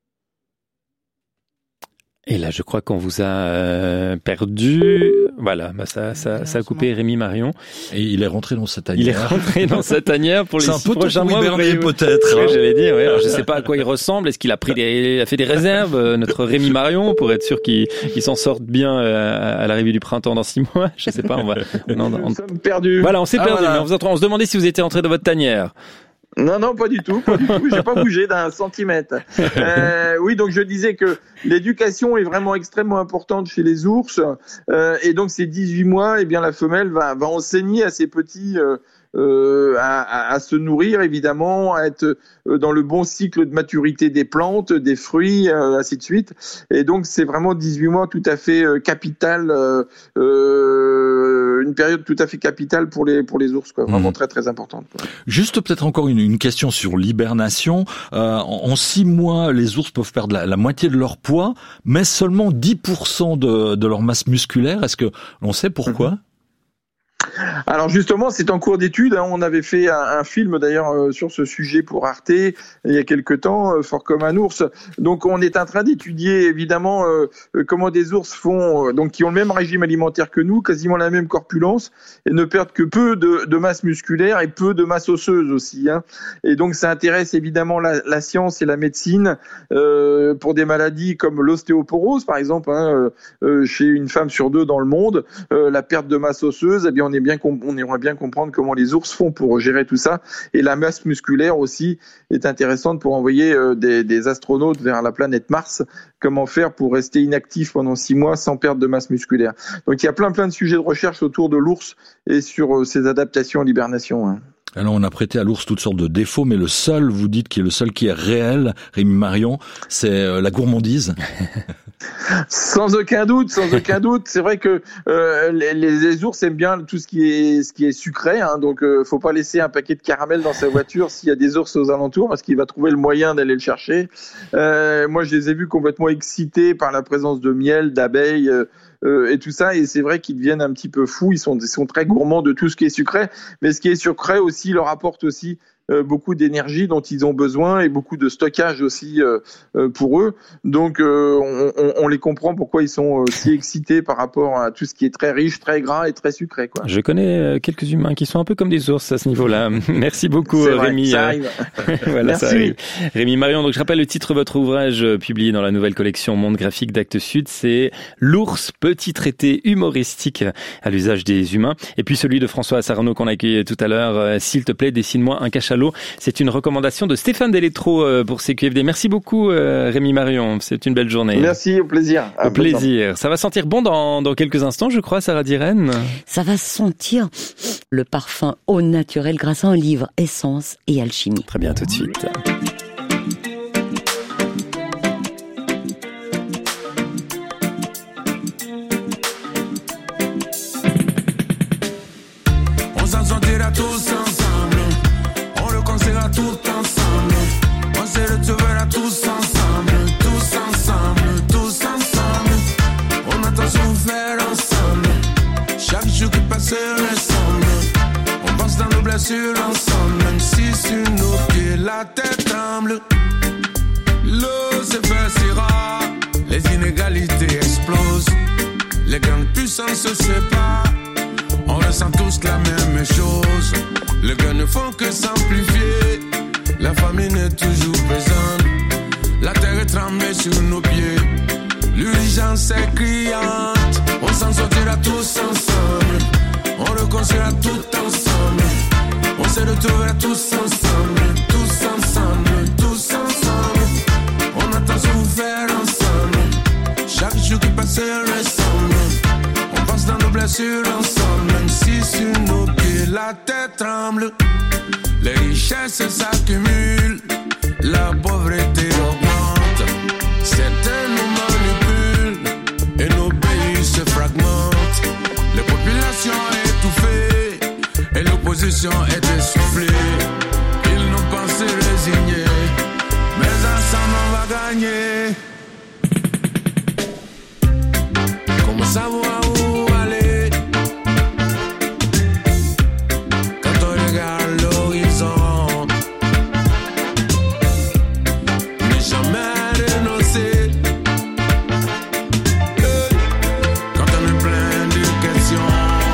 Et là, je crois qu'on vous a perdu. Voilà, ça a coupé Rémi Marion. Et il est rentré dans sa tanière. Il est rentré dans sa tanière pour les 6 prochains mois. Peut-être. Oui, j'allais dire. Oui. Alors, je sais pas à quoi il ressemble. Est-ce qu'il a fait des réserves, notre Rémi Marion, pour être sûr qu'il s'en sorte bien à l'arrivée du printemps dans 6 mois. Je sais pas. Nous sommes perdus. Voilà, on s'est perdu. Voilà. Mais on se demandait si vous étiez rentré dans votre tanière. Non, pas du tout. J'ai pas bougé d'un centimètre. Oui, donc je disais que l'éducation est vraiment extrêmement importante chez les ours. Et donc ces 18 mois, eh bien la femelle va enseigner à ses petits à se nourrir, évidemment, à être dans le bon cycle de maturité des plantes, des fruits, ainsi de suite. Et donc c'est vraiment 18 mois tout à fait capital, une période tout à fait capitale pour les ours, quoi. Vraiment très très importante, quoi. Juste peut-être encore une question sur l'hibernation. En 6 mois, les ours peuvent perdre la moitié de leur poids, mais seulement 10% de leur masse musculaire. Est-ce que l'on sait pourquoi ? Alors justement, c'est en cours d'étude. On avait fait un film d'ailleurs sur ce sujet pour Arte il y a quelque temps, Fort comme un ours. Donc on est en train d'étudier évidemment comment des ours font, donc qui ont le même régime alimentaire que nous, quasiment la même corpulence, et ne perdent que peu de masse musculaire et peu de masse osseuse aussi, hein. Et donc ça intéresse évidemment la science et la médecine pour des maladies comme l'ostéoporose par exemple, hein, chez une femme sur 2 dans le monde, la perte de masse osseuse, eh bien on aimerait bien comprendre comment les ours font pour gérer tout ça. Et la masse musculaire aussi est intéressante pour envoyer des astronautes vers la planète Mars. Comment faire pour rester inactif pendant 6 mois sans perdre de masse musculaire. Donc il y a plein de sujets de recherche autour de l'ours et sur ses adaptations à l'hibernation, hein. Alors on a prêté à l'ours toutes sortes de défauts, mais le seul, vous dites, qui est le seul qui est réel, Rémi Marion, c'est la gourmandise. Sans aucun doute. C'est vrai que les ours aiment bien tout ce qui est sucré, hein, donc faut pas laisser un paquet de caramel dans sa voiture s'il y a des ours aux alentours, parce qu'il va trouver le moyen d'aller le chercher. Moi, je les ai vus complètement excités par la présence de miel, d'abeilles. Et tout ça, et c'est vrai qu'ils deviennent un petit peu fous, ils sont très gourmands de tout ce qui est sucré, mais ce qui est sucré aussi leur apporte aussi beaucoup d'énergie dont ils ont besoin et beaucoup de stockage aussi pour eux. Donc on les comprend pourquoi ils sont si excités par rapport à tout ce qui est très riche, très gras et très sucré, quoi. Je connais quelques humains qui sont un peu comme des ours à ce niveau-là. Merci beaucoup, c'est vrai, Rémi. Ça arrive. Voilà, merci. Ça arrive. Rémi Marion, donc je rappelle le titre de votre ouvrage publié dans la nouvelle collection Monde graphique d'Actes Sud, c'est L'ours, petit traité humoristique à l'usage des humains. Et puis celui de François Assarnaud qu'on a accueilli tout à l'heure, S'il te plaît, dessine-moi un cachalot. C'est une recommandation de Stéphane Deletro pour CQFD. Merci beaucoup Rémi Marion, c'est une belle journée. Merci, au plaisir. Au plaisir. Ça va sentir bon dans quelques instants, je crois, Sarah Dirène. Ça va sentir le parfum au naturel grâce à un livre Essence et alchimie. Très bien, tout de suite. On s'en sortira tous ensemble, on le conseillera tout ensemble, on se retrouvera tous ensemble, tous ensemble, tous ensemble. On a tant souffert ensemble, chaque jour qui passe ressemble. On pense dans nos blessures ensemble, même si sur nos pieds la tête tremble. L'eau se fait si rare, les inégalités explosent, les grandes puissances se séparent. On ressent tous la même chose. Les gars ne font que s'amplifier. La famine est toujours présente. La terre est tremblée sur nos pieds. L'urgence est criante. On s'en sortira tous ensemble. On reconstruira tout ensemble. On se retrouvera tous ensemble. Tous ensemble, tous ensemble. On a tant souffert ensemble. Chaque jour qui passe ressemble. On passe dans nos blessures ensemble, même si sur nos pieds la tête tremble. Les richesses s'accumulent, la pauvreté augmente. Certains nous manipulent et nos pays se fragmentent. Les populations étouffées et l'opposition est essoufflée. Ils nous pensent résignés, mais ensemble on va gagner. Comment savoir où aller quand on regarde l'horizon? Ne jamais renoncer quand on est plein de questions.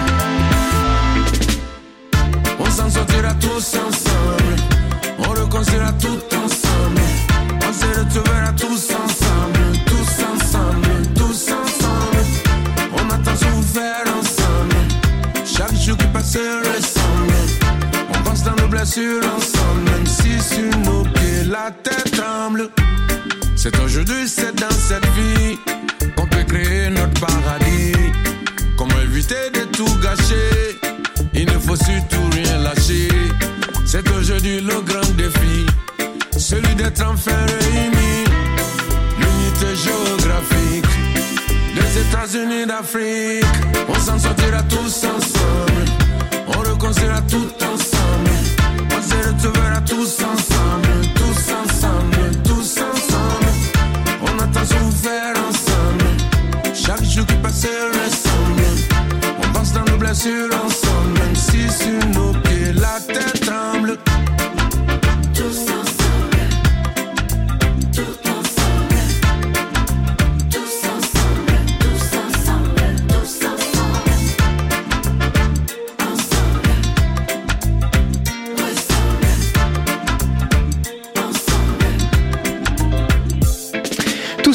On s'en sortira tous ensemble, on reconstruira tout ensemble, on se retrouvera tous ensemble, tous ensemble, tous ensemble. On a tant souffert ensemble, chaque jour qui passe ressemble. On pense dans nos blessures ensemble, même si sur nos pieds la tête tremble. C'est aujourd'hui, c'est dans cette vie qu'on peut créer notre paradis. Comment éviter de tout gâcher? Il ne faut surtout rien lâcher. C'est aujourd'hui le grand défi, celui d'être enfin réunis. L'unité géographique des États-Unis d'Afrique. On s'en sortira tous ensemble, on reconstruira tout ensemble. On se retrouvera tous ensemble, tous ensemble, tous ensemble. On a tant souffert ensemble, chaque jour qui passe ressemble. On pense dans nos blessures ensemble, même si sur nos pieds la tête tremble. Tous ensemble, tout ensemble. Tous ensemble, tous ensemble, tous ensemble. Ensemble.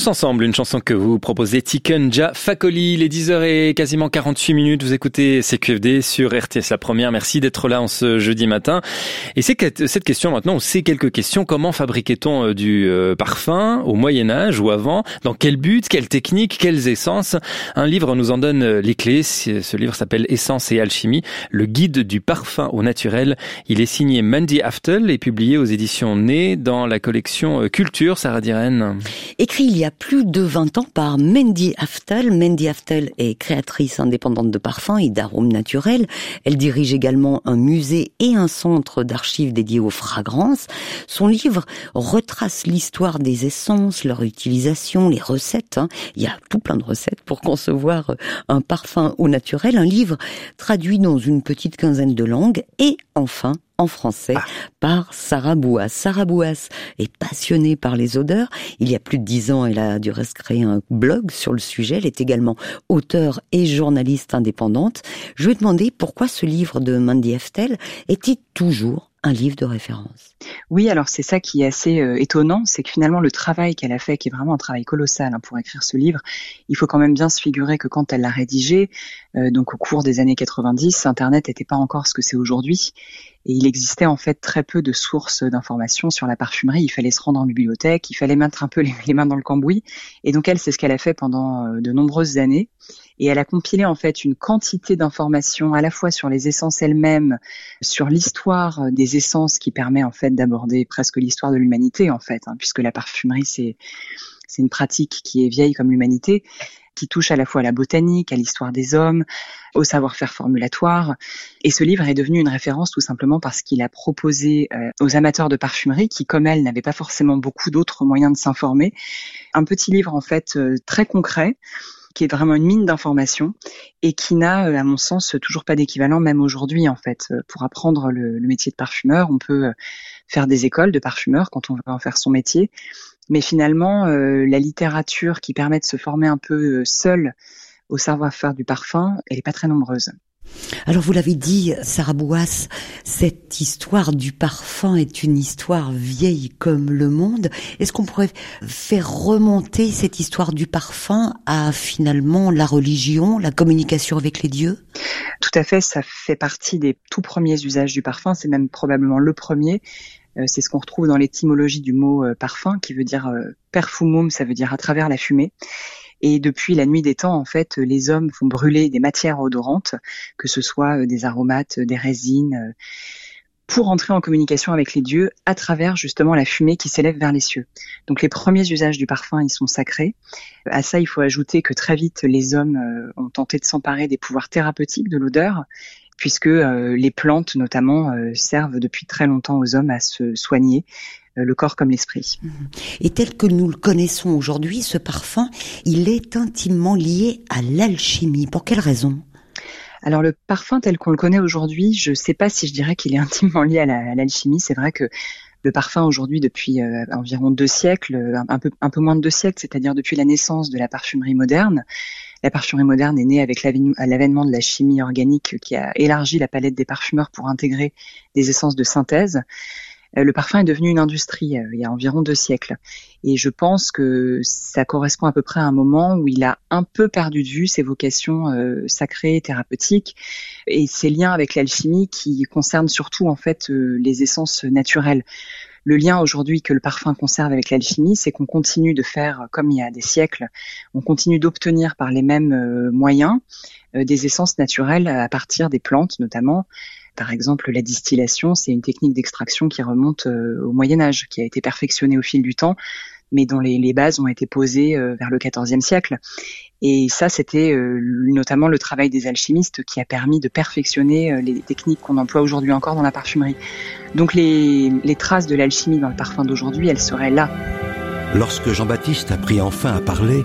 ensemble, une chanson que vous proposez, Tiken Jah Fakoly. Il est 10h et quasiment 48 minutes. Vous écoutez CQFD sur RTS La Première. Merci d'être là en ce jeudi matin. Et c'est cette question maintenant, on sait quelques questions. Comment fabriquait-on du parfum au Moyen-Âge ou avant? Dans quel but? Quelles techniques? Quelles essences? Un livre nous en donne les clés. Ce livre s'appelle Essence et alchimie, le guide du parfum au naturel. Il est signé Mandy Aftel et publié aux éditions Nez dans la collection Culture. Sarah Diren. Écrit il y a plus de 20 ans par Mandy Aftel. Mandy Aftel est créatrice indépendante de parfums et d'arômes naturels. Elle dirige également un musée et un centre d'archives dédié aux fragrances. Son livre retrace l'histoire des essences, leur utilisation, les recettes. Il y a tout plein de recettes pour concevoir un parfum au naturel. Un livre traduit dans une petite quinzaine de langues et enfin en français par Sarah Bouas. Sarah Bouas est passionnée par les odeurs. Il y a plus de 10 ans, elle a du reste créé un blog sur le sujet. Elle est également auteure et journaliste indépendante. Je lui ai demandé pourquoi ce livre de Mandy Aftel était toujours un livre de référence. Oui, alors c'est ça qui est assez étonnant, c'est que finalement le travail qu'elle a fait, qui est vraiment un travail colossal pour écrire ce livre, il faut quand même bien se figurer que quand elle l'a rédigé, donc au cours des années 90, Internet n'était pas encore ce que c'est aujourd'hui. Et il existait en fait très peu de sources d'informations sur la parfumerie. Il fallait se rendre en bibliothèque, il fallait mettre un peu les mains dans le cambouis. Et donc elle, c'est ce qu'elle a fait pendant de nombreuses années. Et elle a compilé en fait une quantité d'informations à la fois sur les essences elles-mêmes, sur l'histoire des essences qui permet en fait d'aborder presque l'histoire de l'humanité en fait, puisque la parfumerie c'est une pratique qui est vieille comme l'humanité, qui touche à la fois à la botanique, à l'histoire des hommes, au savoir-faire formulatoire. Et ce livre est devenu une référence tout simplement parce qu'il a proposé aux amateurs de parfumerie, qui comme elle n'avaient pas forcément beaucoup d'autres moyens de s'informer, un petit livre en fait très concret, qui est vraiment une mine d'informations et qui n'a, à mon sens, toujours pas d'équivalent, même aujourd'hui en fait. Pour apprendre le métier de parfumeur, on peut faire des écoles de parfumeur quand on veut en faire son métier. Mais finalement, la littérature qui permet de se former un peu seul au savoir-faire du parfum, elle n'est pas très nombreuse. Alors vous l'avez dit, Sarah Bouas, cette histoire du parfum est une histoire vieille comme le monde. Est-ce qu'on pourrait faire remonter cette histoire du parfum à finalement la religion, la communication avec les dieux? Tout à fait, ça fait partie des tout premiers usages du parfum, c'est même probablement le premier. C'est ce qu'on retrouve dans l'étymologie du mot parfum, qui veut dire perfumum, ça veut dire à travers la fumée. Et depuis la nuit des temps, en fait, les hommes vont brûler des matières odorantes, que ce soit des aromates, des résines, pour entrer en communication avec les dieux à travers justement la fumée qui s'élève vers les cieux. Donc les premiers usages du parfum, ils sont sacrés. À ça, il faut ajouter que très vite, les hommes ont tenté de s'emparer des pouvoirs thérapeutiques de l'odeur, puisque les plantes notamment servent depuis très longtemps aux hommes à se soigner, le corps comme l'esprit. Et tel que nous le connaissons aujourd'hui, ce parfum, il est intimement lié à l'alchimie. Pour quelle raison ? Alors le parfum tel qu'on le connaît aujourd'hui, je ne sais pas si je dirais qu'il est intimement lié à l'alchimie. C'est vrai que le parfum aujourd'hui, depuis environ 2 siècles, un peu moins de 2 siècles, c'est-à-dire depuis la naissance de la parfumerie moderne. La parfumerie moderne est née avec l'avènement de la chimie organique qui a élargi la palette des parfumeurs pour intégrer des essences de synthèse. Le parfum est devenu une industrie il y a environ 2 siècles. Et je pense que ça correspond à peu près à un moment où il a un peu perdu de vue ses vocations sacrées, thérapeutiques, et ses liens avec l'alchimie qui concernent surtout en fait les essences naturelles. Le lien aujourd'hui que le parfum conserve avec l'alchimie, c'est qu'on continue de faire comme il y a des siècles, on continue d'obtenir par les mêmes moyens des essences naturelles à partir des plantes notamment. Par exemple, la distillation, c'est une technique d'extraction qui remonte au Moyen-Âge, qui a été perfectionnée au fil du temps, mais dont les bases ont été posées vers le XIVe siècle. Et ça, c'était notamment le travail des alchimistes qui a permis de perfectionner les techniques qu'on emploie aujourd'hui encore dans la parfumerie. Donc les traces de l'alchimie dans le parfum d'aujourd'hui, elles seraient là. Lorsque Jean-Baptiste apprit enfin à parler,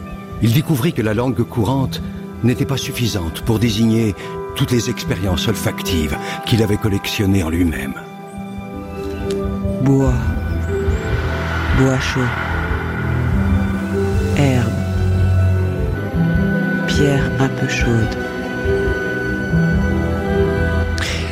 il découvrit que la langue courante n'était pas suffisante pour désigner toutes les expériences olfactives qu'il avait collectionnées en lui-même. Bois chaud, herbe, pierre un peu chaude.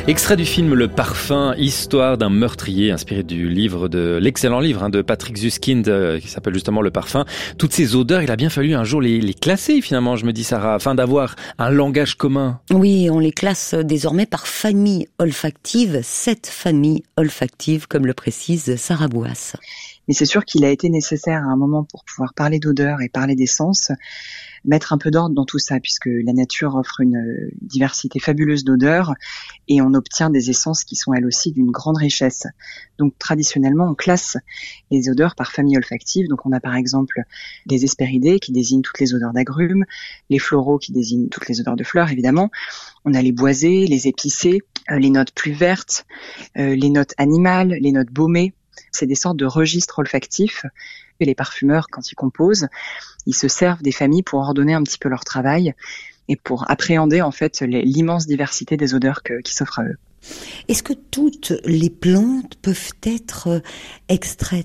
Extrait du film Le Parfum, histoire d'un meurtrier, inspiré du livre l'excellent livre de Patrick Süskind qui s'appelle justement Le Parfum. Toutes ces odeurs, il a bien fallu un jour les classer finalement, je me dis Sarah, afin d'avoir un langage commun. Oui, on les classe désormais par famille olfactive, 7 familles olfactives, comme le précise Sarah Bouas. Mais c'est sûr qu'il a été nécessaire à un moment pour pouvoir parler d'odeur et parler d'essence, mettre un peu d'ordre dans tout ça, puisque la nature offre une diversité fabuleuse d'odeurs et on obtient des essences qui sont elles aussi d'une grande richesse. Donc traditionnellement, on classe les odeurs par famille olfactive. Donc on a par exemple les hespéridés qui désignent toutes les odeurs d'agrumes, les floraux qui désignent toutes les odeurs de fleurs évidemment. On a les boisés, les épicés, les notes plus vertes, les notes animales, les notes baumées. C'est des sortes de registres olfactifs. Et les parfumeurs, quand ils composent, ils se servent des familles pour ordonner un petit peu leur travail et pour appréhender en fait l'immense diversité des odeurs qui s'offrent à eux. Est-ce que toutes les plantes peuvent être extraites ?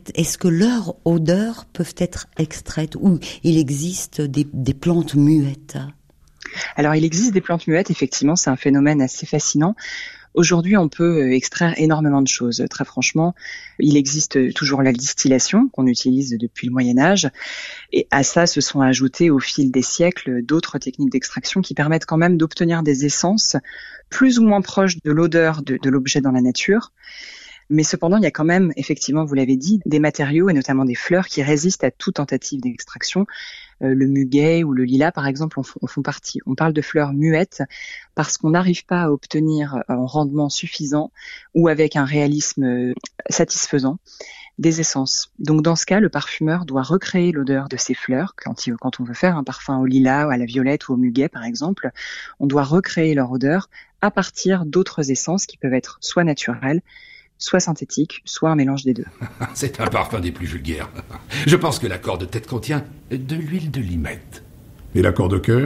Est-ce que leurs odeurs peuvent être extraites ? Ou il existe des plantes muettes ? Alors il existe des plantes muettes, effectivement, c'est un phénomène assez fascinant. Aujourd'hui, on peut extraire énormément de choses. Très franchement, il existe toujours la distillation qu'on utilise depuis le Moyen-Âge. Et à ça se sont ajoutées au fil des siècles d'autres techniques d'extraction qui permettent quand même d'obtenir des essences plus ou moins proches de l'odeur de l'objet dans la nature. Mais cependant, il y a quand même, effectivement, vous l'avez dit, des matériaux et notamment des fleurs qui résistent à toute tentative d'extraction. Le muguet ou le lilas, par exemple, en font partie. On parle de fleurs muettes parce qu'on n'arrive pas à obtenir un rendement suffisant ou avec un réalisme satisfaisant des essences. Donc dans ce cas, le parfumeur doit recréer l'odeur de ces fleurs. Quand on veut faire un parfum au lilas, à la violette ou au muguet, par exemple, on doit recréer leur odeur à partir d'autres essences qui peuvent être soit naturelles, soit synthétique, soit un mélange des deux. C'est un parfum des plus vulgaires. Je pense que l'accord de tête contient de l'huile de limette. Et l'accord de cœur ?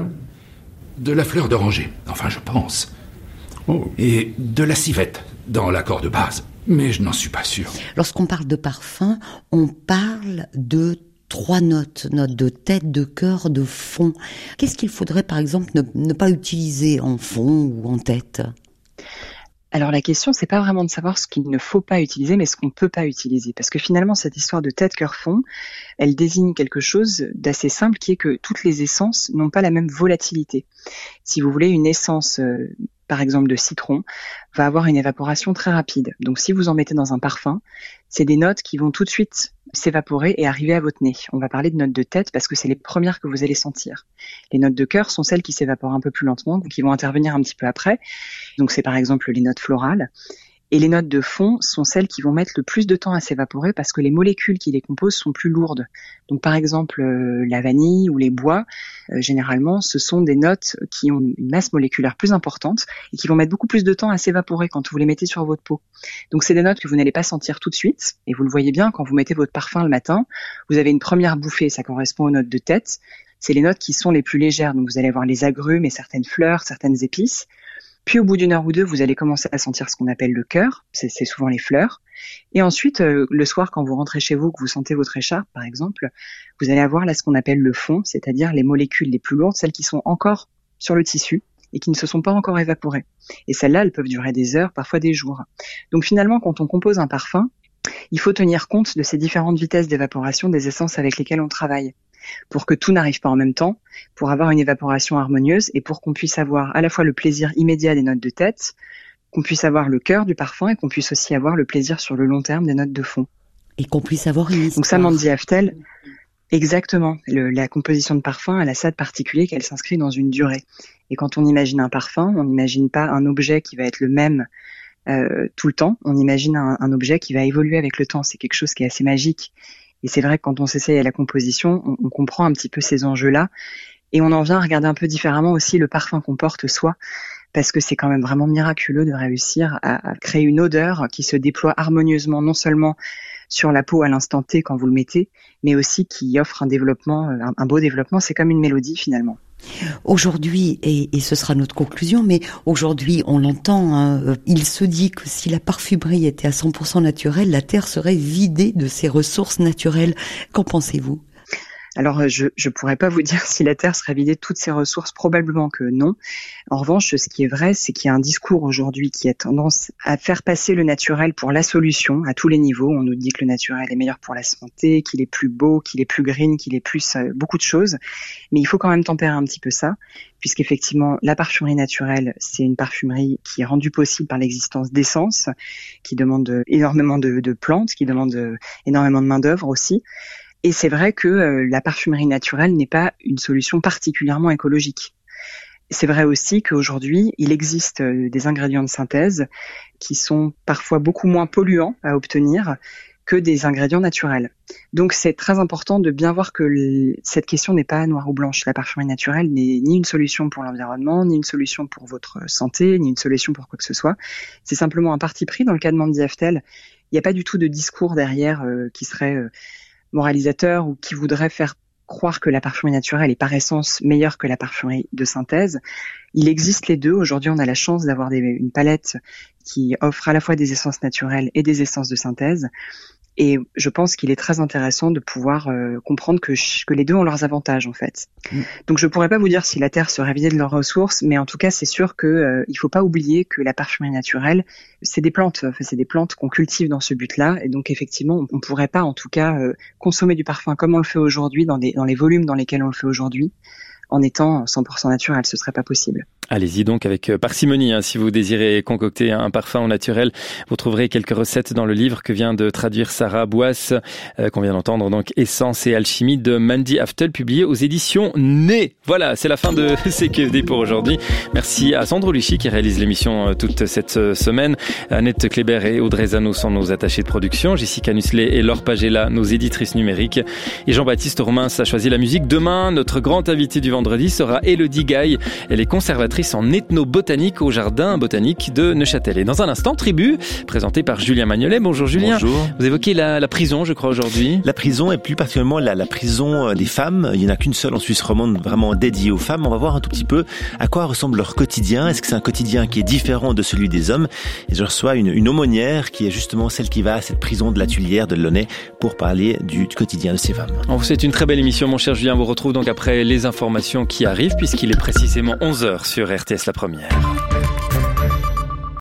De la fleur d'oranger, enfin je pense. Oh. Et de la civette dans l'accord de base, mais je n'en suis pas sûr. Lorsqu'on parle de parfum, on parle de 3 notes de tête, de cœur, de fond. Qu'est-ce qu'il faudrait par exemple ne pas utiliser en fond ou en tête ? Alors la question, c'est pas vraiment de savoir ce qu'il ne faut pas utiliser, mais ce qu'on peut pas utiliser. Parce que finalement, cette histoire de tête, cœur, fond, elle désigne quelque chose d'assez simple, qui est que toutes les essences n'ont pas la même volatilité. Si vous voulez, une essence, par exemple de citron, va avoir une évaporation très rapide. Donc si vous en mettez dans un parfum, c'est des notes qui vont tout de suite s'évaporer et arriver à votre nez. On va parler de notes de tête parce que c'est les premières que vous allez sentir. Les notes de cœur sont celles qui s'évaporent un peu plus lentement, qui vont intervenir un petit peu après. Donc c'est par exemple les notes florales. Et les notes de fond sont celles qui vont mettre le plus de temps à s'évaporer parce que les molécules qui les composent sont plus lourdes. Donc par exemple la vanille ou les bois, généralement ce sont des notes qui ont une masse moléculaire plus importante et qui vont mettre beaucoup plus de temps à s'évaporer quand vous les mettez sur votre peau. Donc c'est des notes que vous n'allez pas sentir tout de suite et vous le voyez bien quand vous mettez votre parfum le matin, vous avez une première bouffée, ça correspond aux notes de tête. C'est les notes qui sont les plus légères, donc vous allez avoir les agrumes et certaines fleurs, certaines épices. Puis au bout d'une heure ou deux, vous allez commencer à sentir ce qu'on appelle le cœur, c'est souvent les fleurs. Et ensuite, le soir, quand vous rentrez chez vous, que vous sentez votre écharpe, par exemple, vous allez avoir là ce qu'on appelle le fond, c'est-à-dire les molécules les plus lourdes, celles qui sont encore sur le tissu et qui ne se sont pas encore évaporées. Et celles-là, elles peuvent durer des heures, parfois des jours. Donc finalement, quand on compose un parfum, il faut tenir compte de ces différentes vitesses d'évaporation des essences avec lesquelles on travaille, pour que tout n'arrive pas en même temps, pour avoir une évaporation harmonieuse et pour qu'on puisse avoir à la fois le plaisir immédiat des notes de tête, qu'on puisse avoir le cœur du parfum et qu'on puisse aussi avoir le plaisir sur le long terme des notes de fond. Et qu'on puisse avoir une histoire. Donc ça, Mandy Aftel, exactement. La composition de parfum, elle a ça de particulier qu'elle s'inscrit dans une durée. Et quand on imagine un parfum, on n'imagine pas un objet qui va être le même tout le temps, on imagine un objet qui va évoluer avec le temps. C'est quelque chose qui est assez magique. Et c'est vrai que quand on s'essaye à la composition, on comprend un petit peu ces enjeux-là. Et on en vient à regarder un peu différemment aussi le parfum qu'on porte soi, parce que c'est quand même vraiment miraculeux de réussir à créer une odeur qui se déploie harmonieusement, non seulement sur la peau à l'instant T quand vous le mettez, mais aussi qui offre un développement, un beau développement. C'est comme une mélodie finalement. Aujourd'hui, et ce sera notre conclusion, mais aujourd'hui on l'entend, il se dit que si la parfumerie était à 100% naturelle, la Terre serait vidée de ses ressources naturelles. Qu'en pensez-vous ? Alors, je pourrais pas vous dire si la Terre serait vidée de toutes ses ressources, probablement que non. En revanche, ce qui est vrai, c'est qu'il y a un discours aujourd'hui qui a tendance à faire passer le naturel pour la solution à tous les niveaux. On nous dit que le naturel est meilleur pour la santé, qu'il est plus beau, qu'il est plus green, qu'il est plus beaucoup de choses. Mais il faut quand même tempérer un petit peu ça, puisqu'effectivement, la parfumerie naturelle, c'est une parfumerie qui est rendue possible par l'existence d'essences, qui demande énormément de plantes, qui demande énormément de main-d'œuvre aussi. Et c'est vrai que la parfumerie naturelle n'est pas une solution particulièrement écologique. C'est vrai aussi qu'aujourd'hui, il existe des ingrédients de synthèse qui sont parfois beaucoup moins polluants à obtenir que des ingrédients naturels. Donc c'est très important de bien voir que cette question n'est pas noire ou blanche. La parfumerie naturelle n'est ni une solution pour l'environnement, ni une solution pour votre santé, ni une solution pour quoi que ce soit. C'est simplement un parti pris. Dans le cas de Mandy Aftel, il n'y a pas du tout de discours derrière qui serait moralisateur ou qui voudrait faire croire que la parfumerie naturelle est par essence meilleure que la parfumerie de synthèse. Il existe les deux. Aujourd'hui, on a la chance d'avoir une palette qui offre à la fois des essences naturelles et des essences de synthèse. Et je pense qu'il est très intéressant de pouvoir comprendre que les deux ont leurs avantages, en fait. Donc, je pourrais pas vous dire si la Terre serait vidée de leurs ressources, mais en tout cas, c'est sûr que il faut pas oublier que la parfumerie naturelle, c'est des plantes qu'on cultive dans ce but-là. Et donc, effectivement, on pourrait pas, en tout cas, consommer du parfum comme on le fait aujourd'hui, dans les volumes dans lesquels on le fait aujourd'hui, en étant 100% naturel. Ce serait pas possible. Allez-y donc avec parcimonie, si vous désirez concocter un parfum au naturel. Vous trouverez quelques recettes dans le livre que vient de traduire Sarah Boisse, qu'on vient d'entendre, donc Essence et alchimie de Mandy Aftel, publié aux éditions Nez. Voilà, c'est la fin de CQFD pour aujourd'hui. Merci à Sandro Luchy qui réalise l'émission toute cette semaine. Annette Kléber et Audrey Zano sont nos attachés de production. Jessica Nusselet et Laure Pagella, nos éditrices numériques. Et Jean-Baptiste Romain a choisi la musique. Demain, notre grand invité du vendredi sera Élodie Gaille. Elle est conservatrice en ethnobotanique au jardin botanique de Neuchâtel. Et dans un instant, Tribu, présenté par Julien Magnolet. Bonjour Julien. Bonjour. Vous évoquez la prison, je crois, aujourd'hui. La prison, et plus particulièrement la prison des femmes. Il n'y en a qu'une seule en Suisse romande vraiment dédiée aux femmes. On va voir un tout petit peu à quoi ressemble leur quotidien. Est-ce que c'est un quotidien qui est différent de celui des hommes? Et je reçois une aumônière qui est justement celle qui va à cette prison de la Tuilière de Launay pour parler du quotidien de ces femmes. On vous souhaite une très belle émission, mon cher Julien. On vous retrouve donc après les informations qui arrivent, puisqu'il est précisément 11h sur RTS La Première.